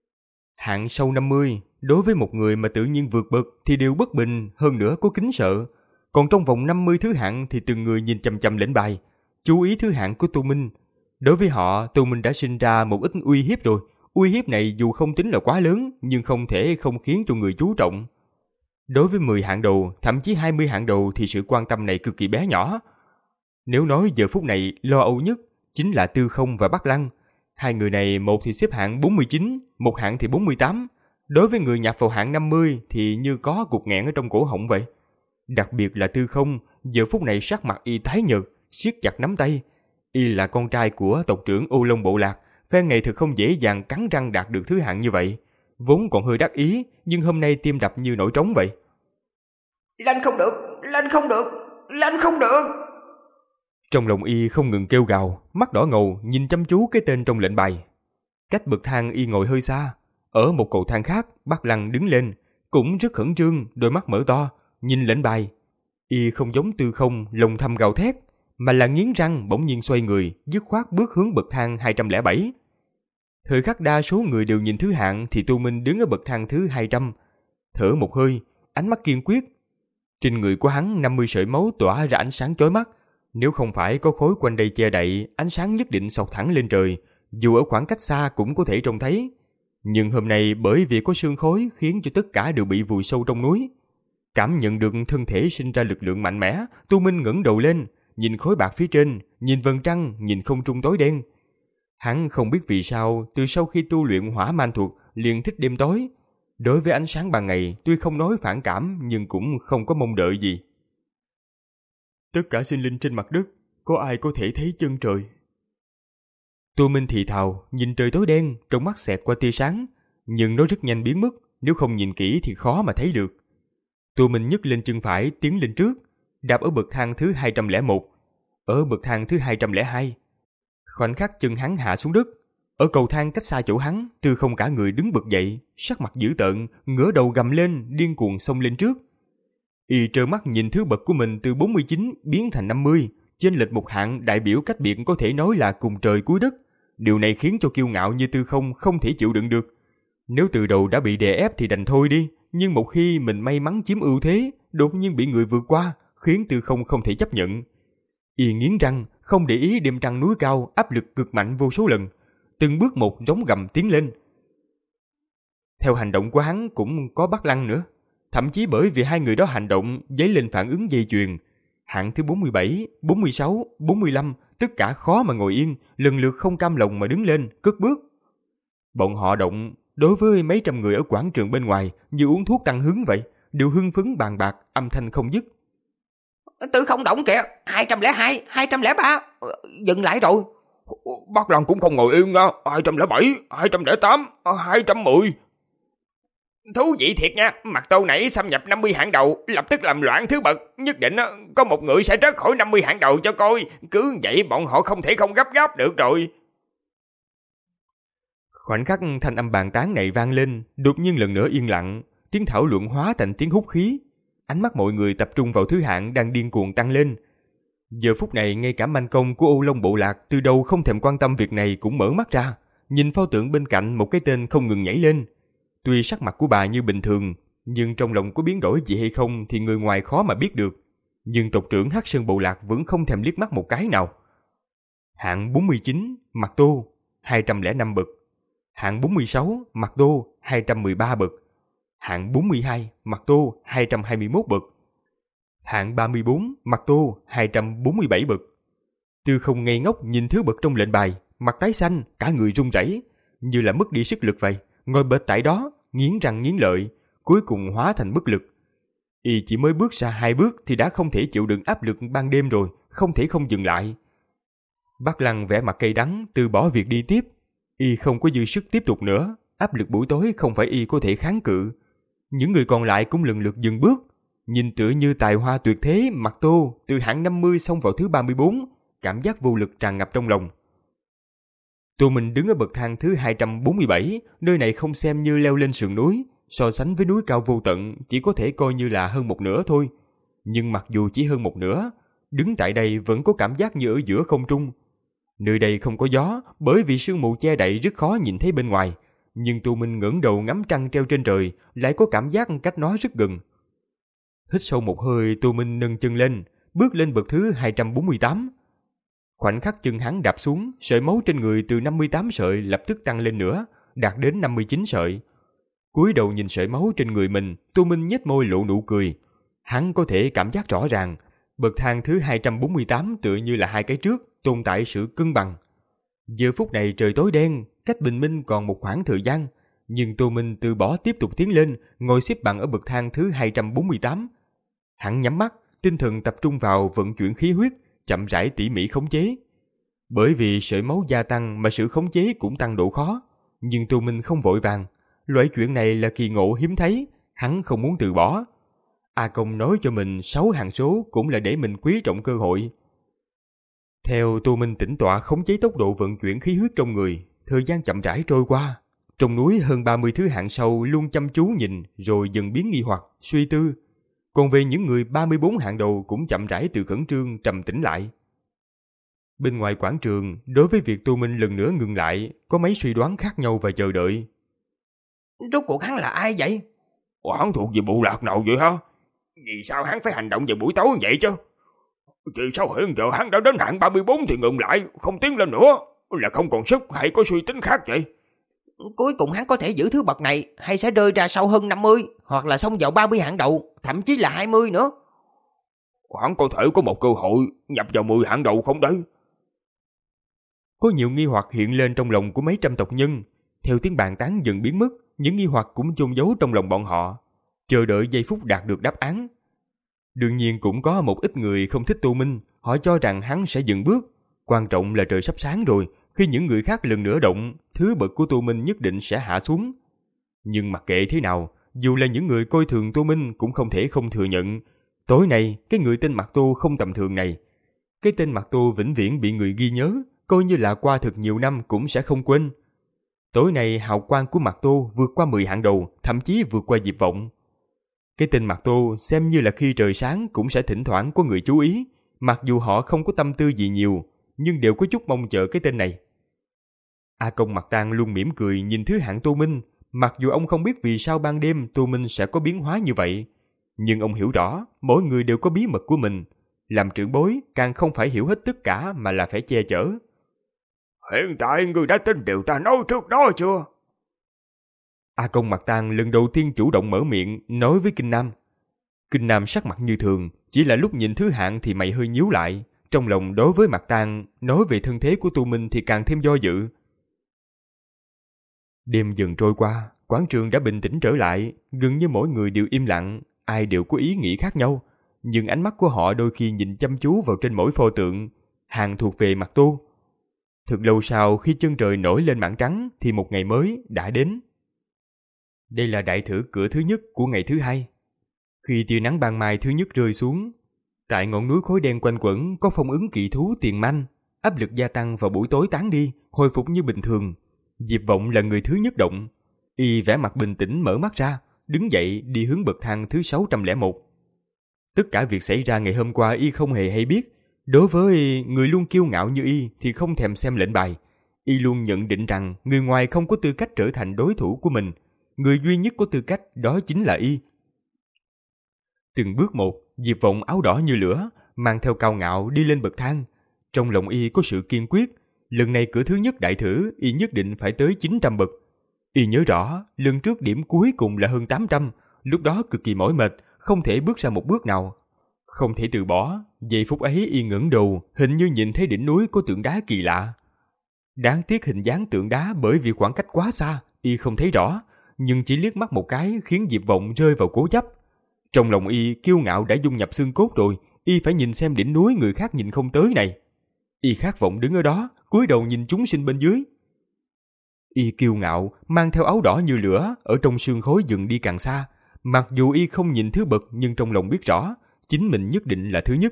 Hạng sau năm mươi, đối với một người mà tự nhiên vượt bậc thì đều bất bình, hơn nữa có kính sợ. Còn trong vòng năm mươi thứ hạng thì từng người nhìn chằm chằm lệnh bài, chú ý thứ hạng của Tô Minh. Đối với họ, Tô Minh đã sinh ra một ít uy hiếp rồi. Uy hiếp này dù không tính là quá lớn, nhưng không thể không khiến cho người chú trọng. Đối với mười hạng đầu, thậm chí hai mươi hạng đầu thì sự quan tâm này cực kỳ bé nhỏ. Nếu nói giờ phút này lo âu nhất chính là Tư Không và Bắc Lăng. Hai người này một thì xếp hạng bốn mươi chín, một hạng thì bốn mươi tám. Đối với người nhập vào hạng năm mươi thì như có cục nghẹn ở trong cổ họng vậy. Đặc biệt là Tư Không, giờ phút này sắc mặt y tái nhợt, siết chặt nắm tay. Y là con trai của tộc trưởng Ô Long Bộ Lạc, phen này thật không dễ dàng cắn răng đạt được thứ hạng như vậy. Vốn còn hơi đắc ý, nhưng hôm nay tim đập như nổi trống vậy. Lên không được, lên không được, lên không được. Trong lòng y không ngừng kêu gào, mắt đỏ ngầu nhìn chăm chú cái tên trong lệnh bài. Cách bậc thang y ngồi hơi xa, ở một cầu thang khác, Bắc Lăng đứng lên, cũng rất khẩn trương, đôi mắt mở to, nhìn lệnh bài. Y không giống Tư Không lòng thầm gào thét, mà là nghiến răng bỗng nhiên xoay người, dứt khoát bước hướng bậc thang hai trăm lẻ bảy. Thời khắc đa số người đều nhìn thứ hạng thì Tô Minh đứng ở bậc thang thứ hai trăm, thở một hơi, ánh mắt kiên quyết. Trên người của hắn năm mươi sợi máu tỏa ra ánh sáng chói mắt, nếu không phải có khối quanh đây che đậy, ánh sáng nhất định xộc thẳng lên trời, dù ở khoảng cách xa cũng có thể trông thấy. Nhưng hôm nay bởi vì có sương khói khiến cho tất cả đều bị vùi sâu trong núi. Cảm nhận được thân thể sinh ra lực lượng mạnh mẽ, Tô Minh ngẩng đầu lên, nhìn khối bạc phía trên, nhìn vầng trăng, nhìn không trung tối đen. Hắn không biết vì sao, từ sau khi tu luyện hỏa man thuật, liền thích đêm tối. Đối với ánh sáng ban ngày, tuy không nói phản cảm, nhưng cũng không có mong đợi gì. Tất cả sinh linh trên mặt đất, có ai có thể thấy chân trời? Tô Minh thì thào, nhìn trời tối đen, trong mắt xẹt qua tia sáng, nhưng nó rất nhanh biến mất, nếu không nhìn kỹ thì khó mà thấy được. Tô Minh nhấc lên chân phải tiến lên trước, đạp ở bậc thang thứ hai trăm lẻ một, ở bậc thang thứ hai trăm lẻ hai. Khoảnh khắc chân hắn hạ xuống đất, ở cầu thang cách xa chỗ hắn, Tư Không cả người đứng bật dậy, sắc mặt dữ tợn, ngửa đầu gầm lên, điên cuồng xông lên trước. Y trơ mắt nhìn thứ bậc của mình từ bốn mươi chín biến thành năm mươi, chênh lệch một hạng đại biểu cách biệt có thể nói là cùng trời cuối đất. Điều này khiến cho kiêu ngạo như Tư Không không thể chịu đựng được. Nếu từ đầu đã bị đè ép thì đành thôi đi, nhưng một khi mình may mắn chiếm ưu thế, đột nhiên bị người vượt qua, khiến Tư Không không thể chấp nhận. Y nghiến răng, không để ý đêm trăng núi cao áp lực cực mạnh vô số lần, từng bước một giống gầm tiến lên. Theo hành động của hắn cũng có Bắc Lăng nữa, thậm chí bởi vì hai người đó hành động dấy lên phản ứng dây chuyền. Hạng thứ bốn mươi bảy, bốn mươi sáu, bốn mươi lăm, tất cả khó mà ngồi yên, lần lượt không cam lòng mà đứng lên, cất bước. Bọn họ động, đối với mấy trăm người ở quảng trường bên ngoài như uống thuốc tăng hứng vậy, đều hưng phấn bàn bạc, âm thanh không dứt. Tư Không động kìa, hai trăm lẻ hai, hai trăm lẻ ba, dừng lại rồi. Bắc Lăng cũng không ngồi yên nha, hai trăm lẻ bảy, hai trăm lẻ tám, hai trăm mười. Thú vị thiệt nha, Mạc Tô nãy xâm nhập năm mươi hạng đầu, lập tức làm loạn thứ bậc, nhất định có một người sẽ rớt khỏi năm mươi hạng đầu cho coi, cứ vậy bọn họ không thể không gấp gáp được rồi. Khoảnh khắc thanh âm bàn tán này vang lên, đột nhiên lần nữa yên lặng, tiếng thảo luận hóa thành tiếng hút khí. Ánh mắt mọi người tập trung vào thứ hạng đang điên cuồng tăng lên. Giờ phút này ngay cả manh công của Ô Long Bộ Lạc từ đầu không thèm quan tâm việc này cũng mở mắt ra, nhìn pho tượng bên cạnh một cái tên không ngừng nhảy lên. Tuy sắc mặt của bà như bình thường, nhưng trong lòng có biến đổi gì hay không thì người ngoài khó mà biết được. Nhưng tộc trưởng Hắc Sơn Bộ Lạc vẫn không thèm liếc mắt một cái nào. Hạng bốn mươi chín, Mạc Tô, hai trăm lẻ năm bậc. Hạng bốn mươi sáu, Mạc Tô, hai trăm mười ba bậc. Hạng bốn mươi hai, Mạc Tô, hai trăm hai mươi mốt bậc. Hạng ba mươi bốn, Mạc Tô, hai trăm bốn mươi bảy bậc. Tư Không ngây ngốc nhìn thứ bậc trong lệnh bài, mặt tái xanh, cả người run rẩy, như là mất đi sức lực vậy, ngồi bệt tại đó, nghiến răng nghiến lợi, cuối cùng hóa thành bất lực. Y chỉ mới bước ra hai bước thì đã không thể chịu đựng áp lực ban đêm rồi, không thể không dừng lại. Bác Lăng vẻ mặt cay đắng, từ bỏ việc đi tiếp. Y không có dư sức tiếp tục nữa, áp lực buổi tối không phải Y có thể kháng cự. Những người còn lại cũng lần lượt dừng bước, nhìn tựa như tài hoa tuyệt thế Mạc Tô từ hạng năm mươi xông vào thứ ba mươi bốn, cảm giác vô lực tràn ngập trong lòng. Tô Minh đứng ở bậc thang thứ hai trăm bốn mươi bảy, nơi này không xem như leo lên sườn núi, so sánh với núi cao vô tận chỉ có thể coi như là hơn một nửa thôi. Nhưng mặc dù chỉ hơn một nửa, đứng tại đây vẫn có cảm giác như ở giữa không trung. Nơi đây không có gió, bởi vì sương mù che đậy rất khó nhìn thấy bên ngoài. Nhưng Tô Minh ngẩng đầu ngắm trăng treo trên trời, lại có cảm giác cách nó rất gần. Hít sâu một hơi, Tô Minh nâng chân lên, bước lên bậc thứ hai trăm bốn mươi tám. Khoảnh khắc chân hắn đạp xuống, sợi máu trên người từ năm mươi tám sợi lập tức tăng lên nữa, đạt đến năm mươi chín sợi. Cúi đầu nhìn sợi máu trên người mình, Tô Minh nhếch môi lộ nụ cười. Hắn có thể cảm giác rõ ràng, bậc thang thứ hai trăm bốn mươi tám tựa như là hai cái trước, tồn tại sự cân bằng. Giờ phút này trời tối đen, cách bình minh còn một khoảng thời gian, nhưng Tô Minh từ bỏ tiếp tục tiến lên, ngồi xếp bằng ở bậc thang thứ hai trăm bốn mươi tám. Hắn nhắm mắt, tinh thần tập trung vào vận chuyển khí huyết, chậm rãi tỉ mỉ khống chế. Bởi vì sợi máu gia tăng mà sự khống chế cũng tăng độ khó, nhưng Tô Minh không vội vàng. Loại chuyện này là kỳ ngộ hiếm thấy, hắn không muốn từ bỏ. A Công nói cho mình sáu hàng số cũng là để mình quý trọng cơ hội. Theo Tô Minh tĩnh tọa khống chế tốc độ vận chuyển khí huyết trong người, thời gian chậm rãi trôi qua. Trong núi hơn ba mươi thứ hạng sâu luôn chăm chú nhìn rồi dần biến nghi hoặc, suy tư. Còn về những người ba mươi bốn hạng đầu cũng chậm rãi từ khẩn trương trầm tĩnh lại. Bên ngoài quảng trường, đối với việc Tô Minh lần nữa ngừng lại, có mấy suy đoán khác nhau và chờ đợi. Rốt cuộc hắn là ai vậy? Hắn thuộc về bộ lạc nào vậy hả? Vì sao hắn phải hành động vào buổi tối vậy chứ? Vì sao hiện giờ hắn đã đến hạng ba mươi bốn thì ngừng lại, không tiến lên nữa? Là không còn sức hay có suy tính khác vậy? Cuối cùng hắn có thể giữ thứ bậc này, hay sẽ rơi ra sau hơn năm mươi, hoặc là xông vào ba mươi hạng đầu, thậm chí là hai mươi nữa. Hắn có thể có một cơ hội nhập vào mười hạng đầu không đấy? Có nhiều nghi hoặc hiện lên trong lòng của mấy trăm tộc nhân. Theo tiếng bàn tán dần biến mất, những nghi hoặc cũng chôn giấu trong lòng bọn họ, chờ đợi giây phút đạt được đáp án. Đương nhiên cũng có một ít người không thích Tô Minh, họ cho rằng hắn sẽ dừng bước. Quan trọng là trời sắp sáng rồi, khi những người khác lần nữa động, thứ bậc của Tô Minh nhất định sẽ hạ xuống. Nhưng mặc kệ thế nào, dù là những người coi thường Tô Minh cũng không thể không thừa nhận, tối nay cái người tên Mạc Tô không tầm thường này. Cái tên Mạc Tô vĩnh viễn bị người ghi nhớ, coi như là qua thật nhiều năm cũng sẽ không quên. Tối nay hào quang của Mạc Tô vượt qua mười hạng đầu, thậm chí vượt qua Diệp Vọng. Cái tên Mạc Tô xem như là khi trời sáng cũng sẽ thỉnh thoảng có người chú ý, mặc dù họ không có tâm tư gì nhiều, nhưng đều có chút mong chờ cái tên này. A Công Mạc Tang luôn mỉm cười nhìn thứ hạng Tô Minh, mặc dù ông không biết vì sao ban đêm Tô Minh sẽ có biến hóa như vậy, nhưng ông hiểu rõ mỗi người đều có bí mật của mình. Làm trưởng bối càng không phải hiểu hết tất cả mà là phải che chở. Hiện tại ngươi đã tin điều ta nói trước đó chưa? A Công Mạc Tang lần đầu tiên chủ động mở miệng nói với Kinh Nam. Kinh Nam sắc mặt như thường, chỉ là lúc nhìn thứ hạng thì mày hơi nhíu lại. Trong lòng đối với Mạc Tang nói về thân thế của Tô Minh thì càng thêm do dự. Đêm dần trôi qua, quảng trường đã bình tĩnh trở lại, gần như mỗi người đều im lặng, ai đều có ý nghĩ khác nhau, nhưng ánh mắt của họ đôi khi nhìn chăm chú vào trên mỗi pho tượng, hàng thuộc về Mạc Tô. Thực lâu sau khi chân trời nổi lên mảng trắng thì một ngày mới đã đến. Đây là đại thử cửa thứ nhất của ngày thứ hai. Khi tia nắng ban mai thứ nhất rơi xuống, tại ngọn núi khói đen quanh quẩn có phong ấn kỵ thú tiền manh, áp lực gia tăng vào buổi tối tán đi, hồi phục như bình thường. Diệp Vọng là người thứ nhất động, y vẻ mặt bình tĩnh mở mắt ra, đứng dậy đi hướng bậc thang thứ sáu trăm lẻ một. Tất cả việc xảy ra ngày hôm qua y không hề hay biết. Đối với người luôn kiêu ngạo như y thì không thèm xem lệnh bài. Y luôn nhận định rằng người ngoài không có tư cách trở thành đối thủ của mình. Người duy nhất có tư cách đó chính là y. Từng bước một, Diệp Vọng áo đỏ như lửa, mang theo cao ngạo đi lên bậc thang. Trong lòng y có sự kiên quyết, lần này cửa thứ nhất đại thử y nhất định phải tới chín trăm bậc. Y nhớ rõ, lần trước điểm cuối cùng là hơn tám trăm, lúc đó cực kỳ mỏi mệt, không thể bước ra một bước nào. Không thể từ bỏ, giây phút ấy y ngẩng đầu, hình như nhìn thấy đỉnh núi có tượng đá kỳ lạ. Đáng tiếc hình dáng tượng đá bởi vì khoảng cách quá xa, y không thấy rõ, nhưng chỉ liếc mắt một cái khiến Diệp Vọng rơi vào cố chấp. Trong lòng y kiêu ngạo đã dung nhập xương cốt rồi, y phải nhìn xem đỉnh núi người khác nhìn không tới này. Y khát vọng đứng ở đó, cúi đầu nhìn chúng sinh bên dưới. Y kiêu ngạo, mang theo áo đỏ như lửa, ở trong sương khói dần đi càng xa. Mặc dù y không nhìn thứ bậc nhưng trong lòng biết rõ, chính mình nhất định là thứ nhất.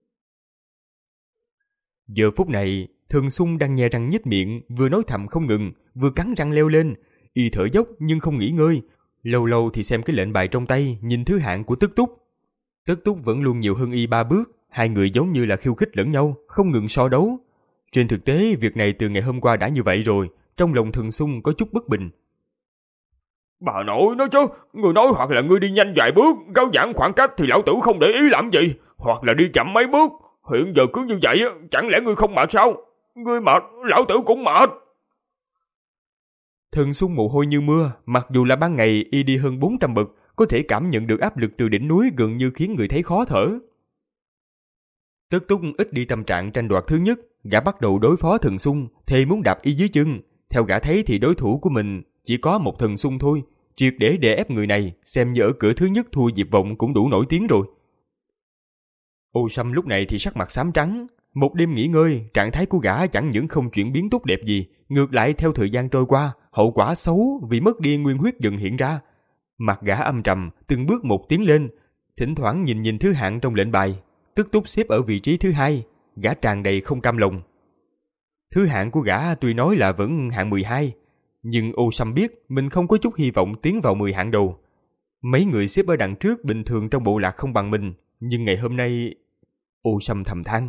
Giờ phút này, Thường Xung đang nhe răng nhếch miệng, vừa nói thầm không ngừng, vừa cắn răng leo lên. Y thở dốc nhưng không nghỉ ngơi, lâu lâu thì xem cái lệnh bài trong tay, nhìn thứ hạng của Tức Túc. Tức Túc vẫn luôn nhiều hơn y ba bước, hai người giống như là khiêu khích lẫn nhau, không ngừng so đấu. Trên thực tế, việc này từ ngày hôm qua đã như vậy rồi, trong lòng Thường Xung có chút bất bình. Bà nội nói chứ, người nói hoặc là ngươi đi nhanh vài bước, kéo giãn khoảng cách thì lão tử không để ý làm gì, hoặc là đi chậm mấy bước. Hiện giờ cứ như vậy, chẳng lẽ ngươi không mệt sao? Ngươi mệt, lão tử cũng mệt. Thường Xung mồ hôi như mưa, mặc dù là ban ngày y đi hơn bốn trăm bậc, có thể cảm nhận được áp lực từ đỉnh núi gần như khiến người thấy khó thở. Tất Túc ít đi tâm trạng tranh đoạt thứ nhất, gã bắt đầu đối phó Thường Xung, thề muốn đạp y dưới chân. Theo gã thấy thì đối thủ của mình chỉ có một Thường Xung thôi, triệt để đè ép người này, xem như ở cửa thứ nhất thua Diệp Vọng cũng đủ nổi tiếng rồi. Ô Sâm lúc này thì sắc mặt xám trắng. Một đêm nghỉ ngơi, trạng thái của gã chẳng những không chuyển biến tốt đẹp gì, ngược lại theo thời gian trôi qua, hậu quả xấu vì mất đi nguyên huyết dần hiện ra. Mặt gã âm trầm, từng bước một tiến lên, thỉnh thoảng nhìn nhìn thứ hạng trong lệnh bài. Tức Túc xếp ở vị trí thứ hai, gã tràn đầy không cam lòng. Thứ hạng của gã tuy nói là vẫn hạng mười hai, nhưng Ô Sâm biết mình không có chút hy vọng tiến vào mười hạng đầu. Mấy người xếp ở đằng trước bình thường trong bộ lạc không bằng mình, nhưng ngày hôm nay... Ô Sâm thầm than.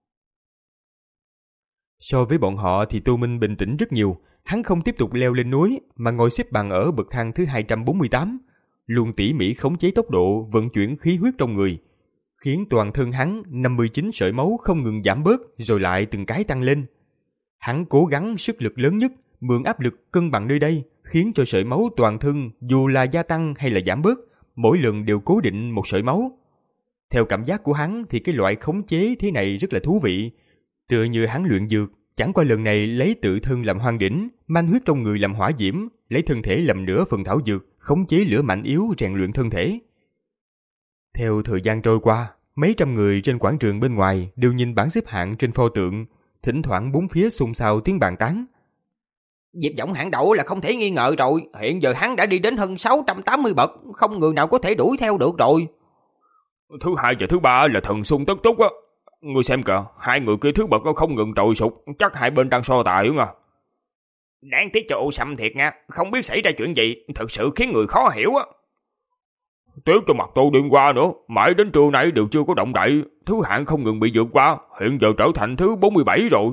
So với bọn họ thì Tô Minh bình tĩnh rất nhiều, hắn không tiếp tục leo lên núi mà ngồi xếp bằng ở bậc thang thứ hai trăm bốn mươi tám, luôn tỉ mỉ khống chế tốc độ vận chuyển khí huyết trong người, khiến toàn thân hắn năm mươi chín sợi máu không ngừng giảm bớt rồi lại từng cái tăng lên. Hắn cố gắng sức lực lớn nhất, mượn áp lực cân bằng nơi đây, khiến cho sợi máu toàn thân dù là gia tăng hay là giảm bớt, mỗi lần đều cố định một sợi máu. Theo cảm giác của hắn thì cái loại khống chế thế này rất là thú vị, tựa như hắn luyện dược, chẳng qua lần này lấy tự thân làm hoang đỉnh, man huyết trong người làm hỏa diễm, lấy thân thể làm nửa phần thảo dược, khống chế lửa mạnh yếu rèn luyện thân thể. Theo thời gian trôi qua, mấy trăm người trên quảng trường bên ngoài đều nhìn bảng xếp hạng trên pho tượng, thỉnh thoảng bốn phía xôn xao tiếng bàn tán. Diệp Vọng hạng đậu là không thể nghi ngờ rồi, hiện giờ hắn đã đi đến hơn sáu trăm tám mươi bậc, không người nào có thể đuổi theo được rồi. Thứ hai và thứ ba là Thần Xung Tất Túc á. Ngươi xem kìa, hai người kia thứ bậc nó không ngừng trồi sụt, chắc hai bên đang so tài nữa. Đáng tiếc cho Ô Sâm thiệt nha, không biết xảy ra chuyện gì, thật sự khiến người khó hiểu á. Tiếc cho mặt tôi đêm qua nữa, mãi đến trưa nay đều chưa có động đậy, thứ hạng không ngừng bị vượt qua, hiện giờ trở thành thứ bốn mươi bảy rồi.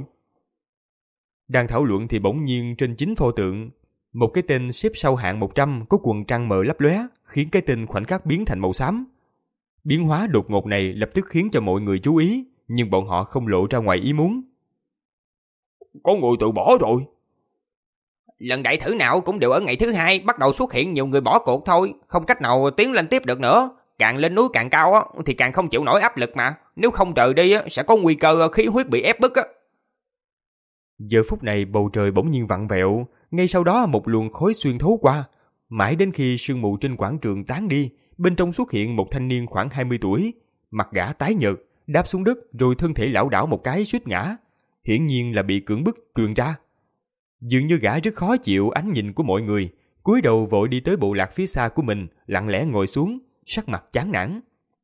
Đang thảo luận thì bỗng nhiên trên chính pho tượng, một cái tên xếp sau hạng một trăm có quần trăng mờ lấp lóe, khiến cái tên khoảnh khắc biến thành màu xám. Biến hóa đột ngột này lập tức khiến cho mọi người chú ý, nhưng bọn họ không lộ ra ngoài ý muốn. Có người tự bỏ rồi. Lần đại thử nào cũng đều ở ngày thứ hai bắt đầu xuất hiện nhiều người bỏ cuộc thôi, không cách nào tiến lên tiếp được nữa. Càng lên núi càng cao á, thì càng không chịu nổi áp lực mà, nếu không rời đi á, sẽ có nguy cơ khí huyết bị ép bức á. Giờ phút này bầu trời bỗng nhiên vặn vẹo, ngay sau đó một luồng khói xuyên thấu qua, mãi đến khi sương mù trên quảng trường tán đi, bên trong xuất hiện một thanh niên khoảng hai mươi tuổi, mặt gã tái nhợt, đáp xuống đất rồi thân thể lảo đảo một cái suýt ngã, hiển nhiên là bị cưỡng bức truyền ra. Dường như gã rất khó chịu ánh nhìn của mọi người, cúi đầu vội đi tới bộ lạc phía xa của mình, lặng lẽ ngồi xuống, sắc mặt chán nản.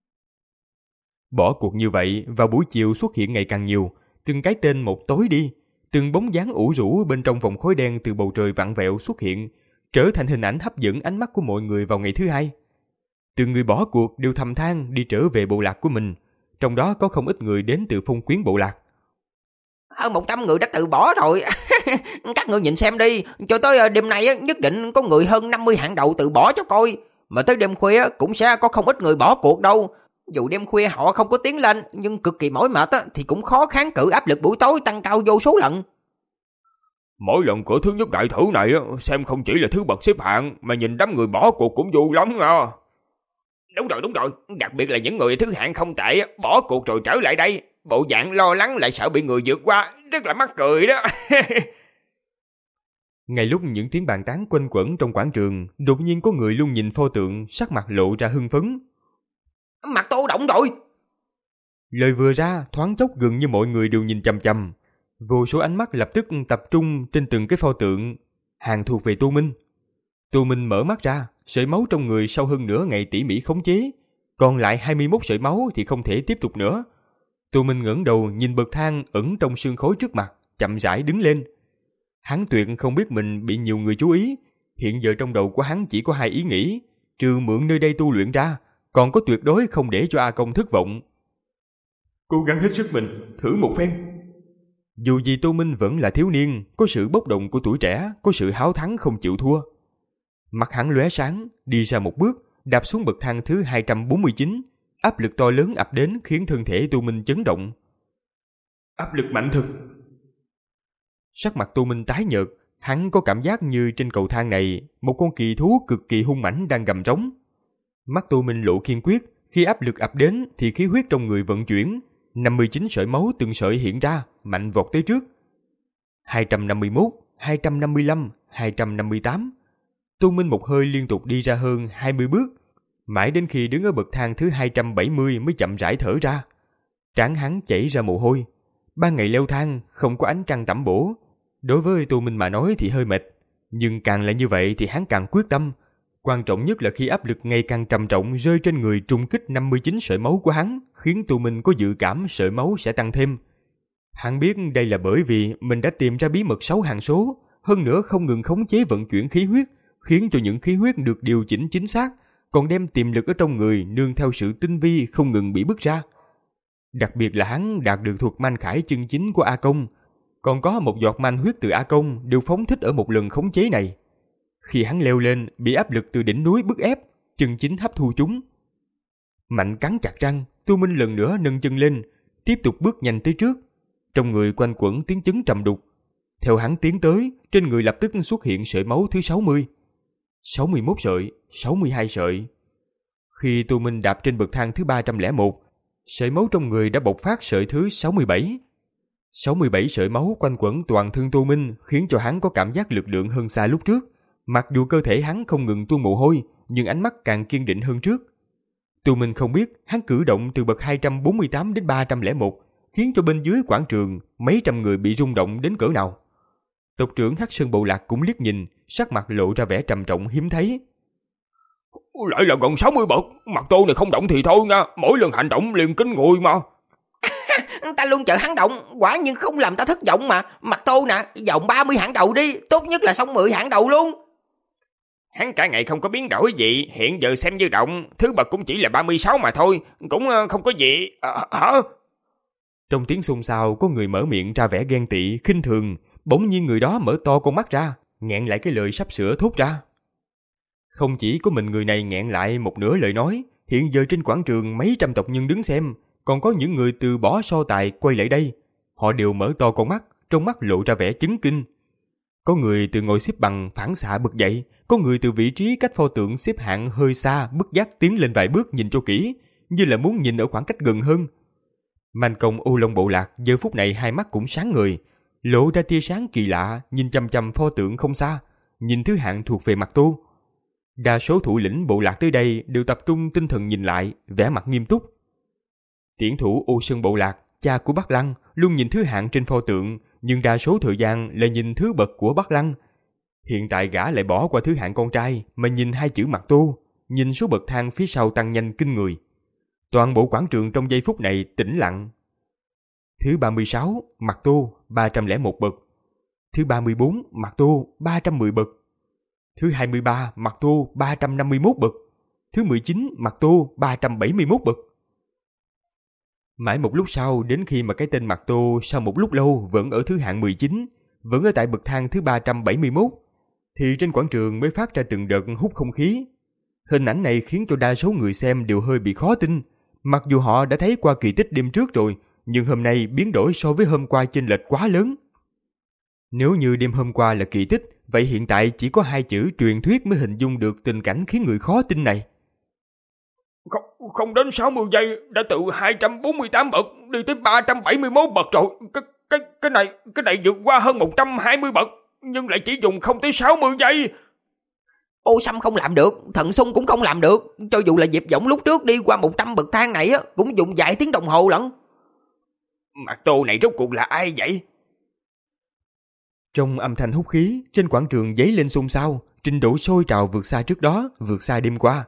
Bỏ cuộc như vậy, vào buổi chiều xuất hiện ngày càng nhiều, từng cái tên một tối đi, từng bóng dáng ủ rũ bên trong vòng khói đen từ bầu trời vặn vẹo xuất hiện, trở thành hình ảnh hấp dẫn ánh mắt của mọi người vào ngày thứ hai. Từng người bỏ cuộc đều thầm than đi trở về bộ lạc của mình, trong đó có không ít người đến từ phong quyến bộ lạc. Hơn một trăm người đã từ bỏ rồi. Các người nhìn xem đi, cho tới đêm nay nhất định có người hơn năm mươi hạng đầu từ bỏ cho coi. mà tới đêm khuya cũng sẽ có không ít người bỏ cuộc đâu. Dù đêm khuya họ không có tiến lên, nhưng cực kỳ mỏi mệt thì cũng khó kháng cự áp lực buổi tối tăng cao vô số lần. Mỗi lần cửa thứ nhất đại thử này xem không chỉ là thứ bậc xếp hạng, mà nhìn đám người bỏ cuộc cũng vui lắm nha. Đúng rồi, đúng rồi, đặc biệt là những người thứ hạng không tệ bỏ cuộc rồi trở lại đây, bộ dạng lo lắng lại sợ bị người vượt qua, rất là mắc cười đó. Ngay lúc những tiếng bàn tán quanh quẩn trong quảng trường, đột nhiên có người luôn nhìn pho tượng, sắc mặt lộ ra hưng phấn. Mặt Tô động rồi! Lời vừa ra, thoáng chốc gần như mọi người đều nhìn chằm chằm. Vô số ánh mắt lập tức tập trung trên từng cái pho tượng, hàng thuộc về Tô Minh. Tô Minh mở mắt ra, sợi máu trong người sau hơn nửa ngày tỉ mỉ khống chế, còn lại hai mươi mốt sợi máu thì không thể tiếp tục nữa. Tô Minh ngẩng đầu nhìn bậc thang ẩn trong sương khói trước mặt, chậm rãi đứng lên. Hắn tuyệt không biết mình bị nhiều người chú ý, hiện giờ trong đầu của hắn chỉ có hai ý nghĩ, trừ mượn nơi đây tu luyện ra, còn có tuyệt đối không để cho A Công thất vọng. Cố gắng hết sức mình, thử một phen. Dù gì Tô Minh vẫn là thiếu niên, có sự bốc đồng của tuổi trẻ, có sự háo thắng không chịu thua. Mặt hắn lóe sáng, đi ra một bước, đạp xuống bậc thang thứ hai trăm bốn mươi chín, áp lực to lớn ập đến khiến thân thể Tô Minh chấn động. Áp lực mạnh thực. Sắc mặt Tô Minh tái nhợt, hắn có cảm giác như trên cầu thang này, một con kỳ thú cực kỳ hung mãnh đang gầm rống. Mắt Tô Minh lộ kiên quyết, khi áp lực ập đến thì khí huyết trong người vận chuyển, năm mươi chín sợi máu từng sợi hiện ra, mạnh vọt tới trước. hai trăm năm mươi mốt, hai trăm năm mươi lăm, hai trăm năm mươi tám. Tô Minh một hơi liên tục đi ra hơn hai mươi bước, mãi đến khi đứng ở bậc thang thứ hai trăm bảy mươi mới chậm rãi thở ra. Trán hắn chảy ra mồ hôi. Ban ngày leo thang không có ánh trăng tẩm bổ, đối với Tô Minh mà nói thì hơi mệt, nhưng càng là như vậy thì hắn càng quyết tâm. Quan trọng nhất là khi áp lực ngày càng trầm trọng rơi trên người trùng kích năm mươi chín sợi máu của hắn, khiến Tô Minh có dự cảm sợi máu sẽ tăng thêm. Hắn biết đây là bởi vì mình đã tìm ra bí mật sáu hằng số, hơn nữa không ngừng khống chế vận chuyển khí huyết, khiến cho những khí huyết được điều chỉnh chính xác, còn đem tiềm lực ở trong người nương theo sự tinh vi không ngừng bị bứt ra. Đặc biệt là hắn đạt được thuật manh khải chân chính của A Công, còn có một giọt manh huyết từ A Công đều phóng thích ở một lần khống chế này. Khi hắn leo lên, bị áp lực từ đỉnh núi bức ép, chân chính hấp thu chúng. Mạnh cắn chặt răng, Tô Minh lần nữa nâng chân lên, tiếp tục bước nhanh tới trước. Trong người quanh quẩn tiếng chấn trầm đục. Theo hắn tiến tới, trên người lập tức xuất hiện sợi máu thứ sáu mươi. sáu mươi mốt sợi, sáu mươi hai sợi. Khi Tô Minh đạp trên bậc thang thứ ba trăm lẻ một, sợi máu trong người đã bộc phát sợi thứ sáu mươi bảy. sáu mươi bảy sợi máu quanh quẩn toàn thân Tô Minh khiến cho hắn có cảm giác lực lượng hơn xa lúc trước. Mặc dù cơ thể hắn không ngừng tuôn mồ hôi, nhưng ánh mắt càng kiên định hơn trước. Tô Minh không biết hắn cử động từ bậc hai trăm bốn mươi tám đến ba trăm lẻ một, khiến cho bên dưới quảng trường mấy trăm người bị rung động đến cỡ nào. Tộc trưởng Hắc Sơn Bộ Lạc cũng liếc nhìn, sắc mặt lộ ra vẻ trầm trọng hiếm thấy. Lại là gần sáu mươi bậc, Mặt Tô này không động thì thôi nha, mỗi lần hành động liền kinh người mà. Ta luôn chờ hắn động, quả nhiên không làm ta thất vọng mà. Mặt Tô nè, vòng ba mươi hạng đầu đi, tốt nhất là xong mười hạng đầu luôn. Hắn cả ngày không có biến đổi gì, hiện giờ xem như động, thứ bậc cũng chỉ là ba mươi sáu mà thôi, cũng không có gì. À, hả? Trong tiếng xôn xao có người mở miệng ra vẻ ghen tị, khinh thường, bỗng nhiên người đó mở to con mắt ra, nghẹn lại cái lời sắp sửa thốt ra. Không chỉ có mình người này nghẹn lại một nửa lời nói, hiện giờ trên quảng trường mấy trăm tộc nhân đứng xem, còn có những người từ bỏ so tài quay lại đây. Họ đều mở to con mắt, trong mắt lộ ra vẻ chấn kinh. Có người từ ngồi xếp bằng phản xạ bật dậy, có người từ vị trí cách pho tượng xếp hạng hơi xa bất giác tiến lên vài bước nhìn cho kỹ, như là muốn nhìn ở khoảng cách gần hơn. Man Công Ô Long Bộ Lạc giờ phút này hai mắt cũng sáng ngời, lộ ra tia sáng kỳ lạ, nhìn chằm chằm pho tượng không xa, nhìn thứ hạng thuộc về Mặt Tô. Đa số thủ lĩnh bộ lạc tới đây đều tập trung tinh thần nhìn lại, vẻ mặt nghiêm túc. Tiễn thủ Ô Sơn Bộ Lạc, cha của Bắc Lăng, luôn nhìn thứ hạng trên pho tượng, nhưng đa số thời gian lại nhìn thứ bậc của Bắc Lăng. Hiện tại gã lại bỏ qua thứ hạng con trai mà nhìn hai chữ Mặt Tô, nhìn số bậc thang phía sau tăng nhanh kinh người. Toàn bộ quảng trường trong giây phút này tĩnh lặng. Thứ ba mươi sáu, Mặt Tô, ba trăm lẻ một bậc. Thứ ba mươi bốn, Mặt Tô, ba trăm mười bậc. Thứ hai mươi ba, Mặt Tô, ba trăm năm mươi mốt bậc. Thứ mười chín, Mặt Tô, ba trăm bảy mươi mốt bậc. Mãi một lúc sau, đến khi mà cái tên Mặt Tô sau một lúc lâu vẫn ở thứ hạng mười chín, vẫn ở tại bậc thang thứ ba trăm bảy mươi mốt, thì trên quảng trường mới phát ra từng đợt hút không khí. Hình ảnh này khiến cho đa số người xem đều hơi bị khó tin. Mặc dù họ đã thấy qua kỳ tích đêm trước rồi, nhưng hôm nay biến đổi so với hôm qua chênh lệch quá lớn. Nếu như đêm hôm qua là kỳ tích, vậy hiện tại chỉ có hai chữ truyền thuyết mới hình dung được tình cảnh khiến người khó tin này. Không, không đến sáu mươi giây đã từ hai trăm bốn mươi tám bậc đi tới ba trăm bảy mươi mốt bậc rồi. Cái, cái, cái này cái này vượt qua hơn một trăm hai mươi bậc, nhưng lại chỉ dùng không tới sáu mươi giây. Ô Sâm không làm được, Thần Sung cũng không làm được. Cho dù là Diệp Võng lúc trước đi qua một trăm bậc thang này á, cũng dùng vài tiếng đồng hồ lận. Mặt Tô này rốt cuộc là ai vậy? Trong âm thanh hút khí, trên quảng trường dấy lên xôn xao, trình độ sôi trào vượt xa trước đó, vượt xa đêm qua.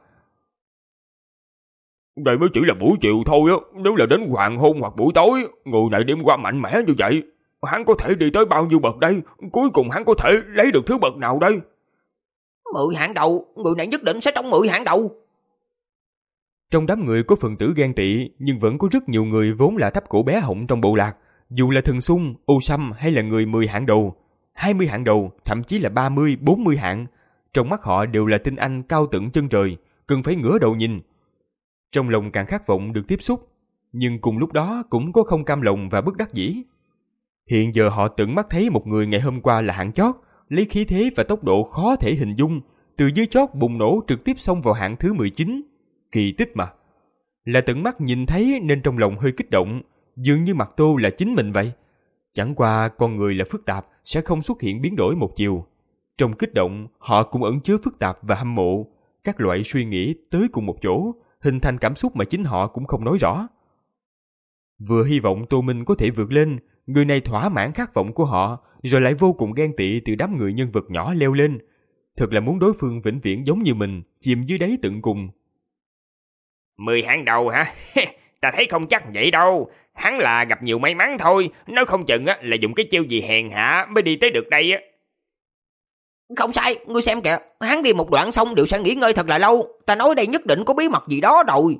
Đây mới chỉ là buổi chiều thôi á, nếu là đến hoàng hôn hoặc buổi tối, người này đêm qua mạnh mẽ như vậy, hắn có thể đi tới bao nhiêu bậc đây? Cuối cùng hắn có thể lấy được thứ bậc nào đây? Mười hạng đầu, người này nhất định sẽ trong mười hạng đầu. Trong đám người có phần tử ghen tị, nhưng vẫn có rất nhiều người vốn là thấp cổ bé họng trong bộ lạc. Dù là Thần Sung, Ô Sâm hay là người mười hạng đầu, hai mươi hạng đầu, thậm chí là ba mươi, bốn mươi hạng. Trong mắt họ đều là tinh anh cao tận chân trời, cần phải ngửa đầu nhìn. Trong lòng càng khát vọng được tiếp xúc, nhưng cùng lúc đó cũng có không cam lòng và bất đắc dĩ. Hiện giờ họ tận mắt thấy một người ngày hôm qua là hạng chót, lấy khí thế và tốc độ khó thể hình dung, từ dưới chót bùng nổ trực tiếp xông vào hạng thứ mười chín. Kỳ tích mà. Là tận mắt nhìn thấy nên trong lòng hơi kích động, dường như Mạc Tô là chính mình vậy. Chẳng qua con người là phức tạp, sẽ không xuất hiện biến đổi một chiều. Trong kích động, họ cũng ẩn chứa phức tạp và hâm mộ, các loại suy nghĩ tới cùng một chỗ, hình thành cảm xúc mà chính họ cũng không nói rõ. Vừa hy vọng Tô Minh có thể vượt lên, người này thỏa mãn khát vọng của họ, rồi lại vô cùng ghen tị từ đám người nhân vật nhỏ leo lên. Thật là muốn đối phương vĩnh viễn giống như mình, chìm dưới đáy tận cùng. Mười hạng đầu hả? Ta thấy không chắc vậy đâu. Hắn là gặp nhiều may mắn thôi, nếu không chừng á là dùng cái chiêu gì hèn hạ mới đi tới được đây á. Không sai, ngươi xem kìa, hắn đi một đoạn xong đều sẽ nghỉ ngơi thật là lâu. Ta nói đây nhất định có bí mật gì đó rồi.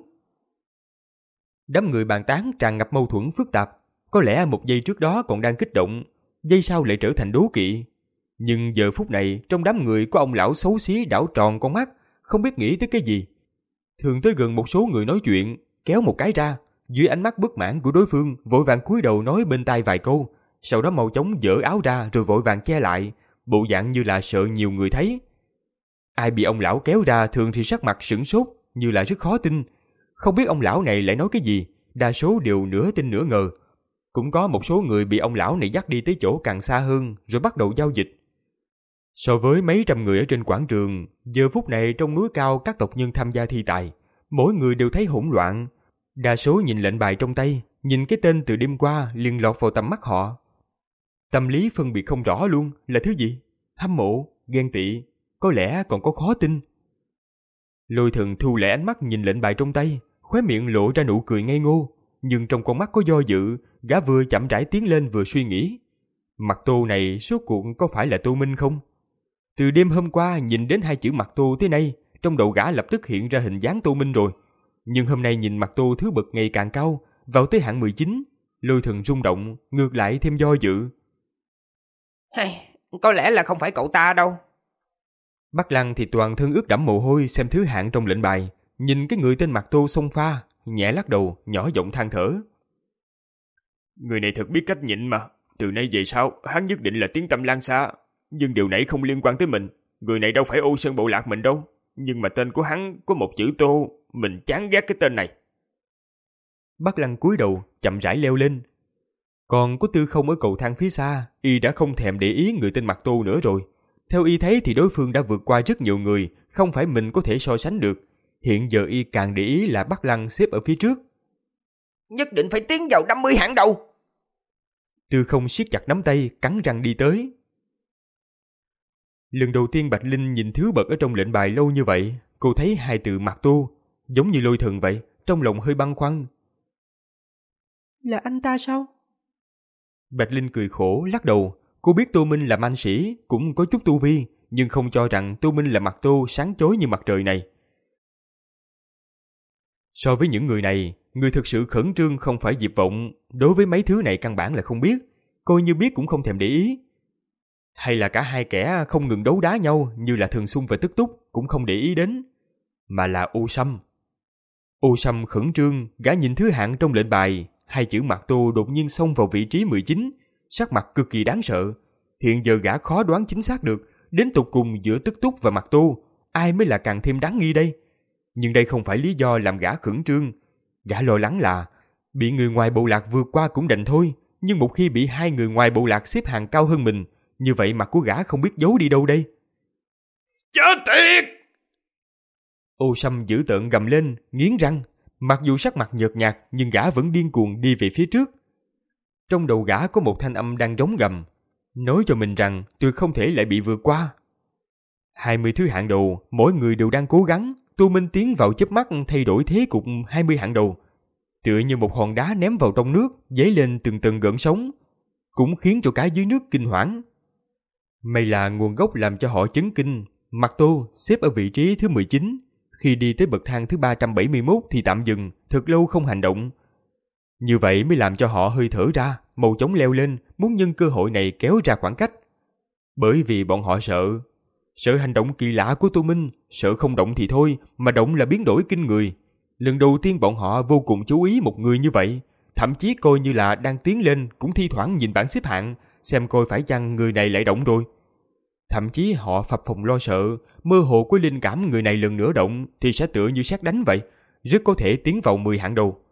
Đám người bàn tán tràn ngập mâu thuẫn phức tạp. Có lẽ một giây trước đó còn đang kích động, giây sau lại trở thành đố kỵ. Nhưng giờ phút này, trong đám người có ông lão xấu xí đảo tròn con mắt, không biết nghĩ tới cái gì. Thường tới gần một số người nói chuyện, kéo một cái ra, dưới ánh mắt bất mãn của đối phương, vội vàng cúi đầu nói bên tai vài câu, sau đó mau chóng giở áo ra rồi vội vàng che lại, bộ dạng như là sợ nhiều người thấy. Ai bị ông lão kéo ra thường thì sắc mặt sửng sốt, như là rất khó tin. Không biết ông lão này lại nói cái gì, đa số đều nửa tin nửa ngờ. Cũng có một số người bị ông lão này dắt đi tới chỗ càng xa hơn, rồi bắt đầu giao dịch. So với mấy trăm người ở trên quảng trường, giờ phút này trong núi cao các tộc nhân tham gia thi tài, mỗi người đều thấy hỗn loạn. Đa số nhìn lệnh bài trong tay, nhìn cái tên từ đêm qua liền lọt vào tầm mắt họ. Tâm lý phân biệt không rõ luôn là thứ gì? Hâm mộ, ghen tị, có lẽ còn có khó tin. Lôi Thần thu lại ánh mắt nhìn lệnh bài trong tay, khóe miệng lộ ra nụ cười ngây ngô, nhưng trong con mắt có do dự, gã vừa chậm rãi tiến lên vừa suy nghĩ. Mặt Tô này số cuộc có phải là Tô Minh không? Từ đêm hôm qua nhìn đến hai chữ Mặt Tô tới nay, trong đầu gã lập tức hiện ra hình dáng Tô Minh rồi. Nhưng hôm nay nhìn Mặt Tô thứ bậc ngày càng cao, vào tới hạng mười chín, Lôi Thần rung động, ngược lại thêm do dự. Hay, có lẽ là không phải cậu ta đâu. Bắc Lăng thì toàn thân ướt đẫm mồ hôi xem thứ hạng trong lệnh bài, nhìn cái người tên Mặt Tô xông pha, nhẹ lắc đầu, nhỏ giọng than thở. Người này thật biết cách nhịn mà, từ nay về sau hắn nhất định là tiếng tăm lan xa. Nhưng điều này không liên quan tới mình, người này đâu phải Ô Sơn bộ lạc mình đâu. Nhưng mà tên của hắn có một chữ Tô, mình chán ghét cái tên này. Bắc Lăng cúi đầu, chậm rãi leo lên. Còn có Tư Không ở cầu thang phía xa, y đã không thèm để ý người tên Mặt Tô nữa rồi. Theo y thấy thì đối phương đã vượt qua rất nhiều người, không phải mình có thể so sánh được. Hiện giờ y càng để ý là Bắc Lăng xếp ở phía trước. Nhất định phải tiến vào năm mươi hạng đầu. Tư Không siết chặt nắm tay, cắn răng đi tới. Lần đầu tiên Bạch Linh nhìn thứ bậc ở trong lệnh bài lâu như vậy, cô thấy hai từ Mặt Tô, giống như Lôi Thần vậy, trong lòng hơi băn khoăn. Là anh ta sao? Bạch Linh cười khổ, lắc đầu. Cô biết Tô Minh là man sĩ, cũng có chút tu vi, nhưng không cho rằng Tô Minh là Mặt Tô sáng chói như mặt trời này. So với những người này, người thực sự khẩn trương không phải Diệp Vọng, đối với mấy thứ này căn bản là không biết, coi như biết cũng không thèm để ý. Hay là cả hai kẻ không ngừng đấu đá nhau như là Thường Xung và Tức Túc cũng không để ý đến. mà là Ô Sâm. Ô Sâm khẩn trương, gã nhìn thứ hạng trong lệnh bài, hai chữ Mạc Tô đột nhiên xông vào vị trí mười chín, sắc mặt cực kỳ đáng sợ. Hiện giờ gã khó đoán chính xác được, đến tột cùng giữa Tức Túc và Mạc Tô, ai mới là càng thêm đáng nghi đây. Nhưng đây không phải lý do làm gã khẩn trương. Gã lo lắng là bị người ngoài bộ lạc vượt qua cũng đành thôi, nhưng một khi bị hai người ngoài bộ lạc xếp hàng cao hơn mình, như vậy mặt của gã không biết giấu đi đâu đây. Chết tiệt! Ô Sâm dữ tợn gầm lên, nghiến răng. Mặc dù sắc mặt nhợt nhạt, nhưng gã vẫn điên cuồng đi về phía trước. Trong đầu gã có một thanh âm đang rống gầm, nói cho mình rằng tuyệt không thể lại bị vượt qua. Hai mươi thứ hạng đầu, mỗi người đều đang cố gắng. Tô Minh tiến vào chớp mắt thay đổi thế cục hai mươi hạng đầu, tựa như một hòn đá ném vào trong nước, dấy lên từng tầng gợn sóng, cũng khiến cho cả dưới nước kinh hoảng. May là nguồn gốc làm cho họ chấn kinh. Mạc Tô xếp ở vị trí thứ mười chín, khi đi tới bậc thang thứ ba trăm bảy mươi mốt thì tạm dừng, thật lâu không hành động. Như vậy mới làm cho họ hơi thở ra, mau chóng leo lên, muốn nhân cơ hội này kéo ra khoảng cách. Bởi vì bọn họ sợ, sợ hành động kỳ lạ của Tô Minh, sợ không động thì thôi, mà động là biến đổi kinh người. Lần đầu tiên bọn họ vô cùng chú ý một người như vậy, thậm chí coi như là đang tiến lên, cũng thi thoảng nhìn bảng xếp hạng, xem coi phải chăng người này lại động rồi. Thậm chí họ phập phồng lo sợ, mơ hồ có linh cảm người này lần nữa động thì sẽ tựa như sét đánh vậy, rất có thể tiến vào mười hạng đầu.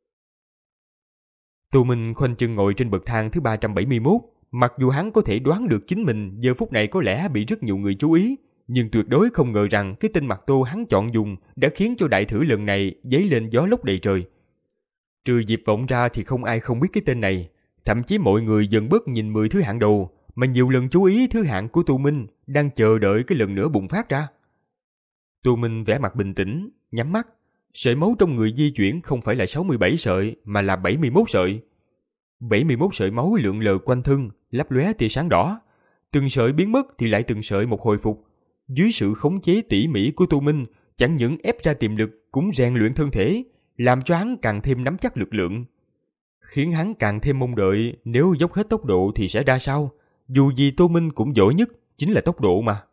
Tô Minh khoanh chân ngồi trên bậc thang thứ ba trăm bảy mươi mốt, mặc dù hắn có thể đoán được chính mình giờ phút này có lẽ bị rất nhiều người chú ý, nhưng tuyệt đối không ngờ rằng cái tên Mạc Tô hắn chọn dùng đã khiến cho đại thử lần này dấy lên gió lốc đầy trời. Trừ Diệp Vọng ra thì không ai không biết cái tên này, thậm chí mọi người dần bớt nhìn mười thứ hạng đầu, mà nhiều lần chú ý thứ hạng của Tô Minh, đang chờ đợi cái lần nữa bùng phát ra. Tô Minh vẻ mặt bình tĩnh, nhắm mắt, sợi máu trong người di chuyển không phải là sáu mươi bảy sợi mà là bảy mươi mốt sợi. bảy mươi mốt sợi máu lượn lờ quanh thân, lấp lóe tia sáng đỏ. Từng sợi biến mất thì lại từng sợi một hồi phục. Dưới sự khống chế tỉ mỉ của Tô Minh, chẳng những ép ra tiềm lực cũng rèn luyện thân thể, làm cho hắn càng thêm nắm chắc lực lượng, khiến hắn càng thêm mong đợi nếu dốc hết tốc độ thì sẽ ra sao. Dù gì Tô Minh cũng giỏi nhất chính là tốc độ mà.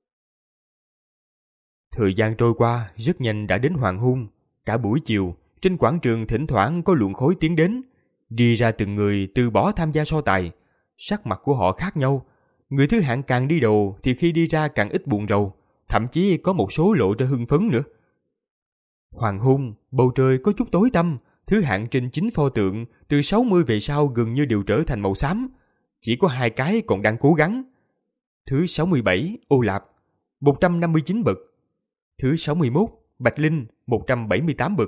Thời gian trôi qua rất nhanh đã đến hoàng hôn. Cả buổi chiều, trên quảng trường thỉnh thoảng có luồng khói tiến đến, đi ra từng người từ bỏ tham gia so tài. Sắc mặt của họ khác nhau. Người thứ hạng càng đi đầu thì khi đi ra càng ít buồn rầu, thậm chí có một số lộ ra hưng phấn nữa. Hoàng hôn, bầu trời có chút tối tăm. Thứ hạng trên chín pho tượng từ sáu mươi về sau gần như đều trở thành màu xám, chỉ có hai cái còn đang cố gắng. Thứ sáu mươi bảy, Ô Lạp, một trăm năm mươi chín bậc. Thứ sáu mươi mốt, Bạch Linh, một trăm bảy mươi tám bậc.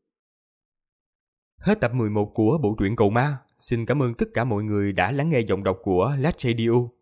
Hết tập mười một của bộ truyện Cầu Ma. Xin cảm ơn tất cả mọi người đã lắng nghe giọng đọc của Lát Radio.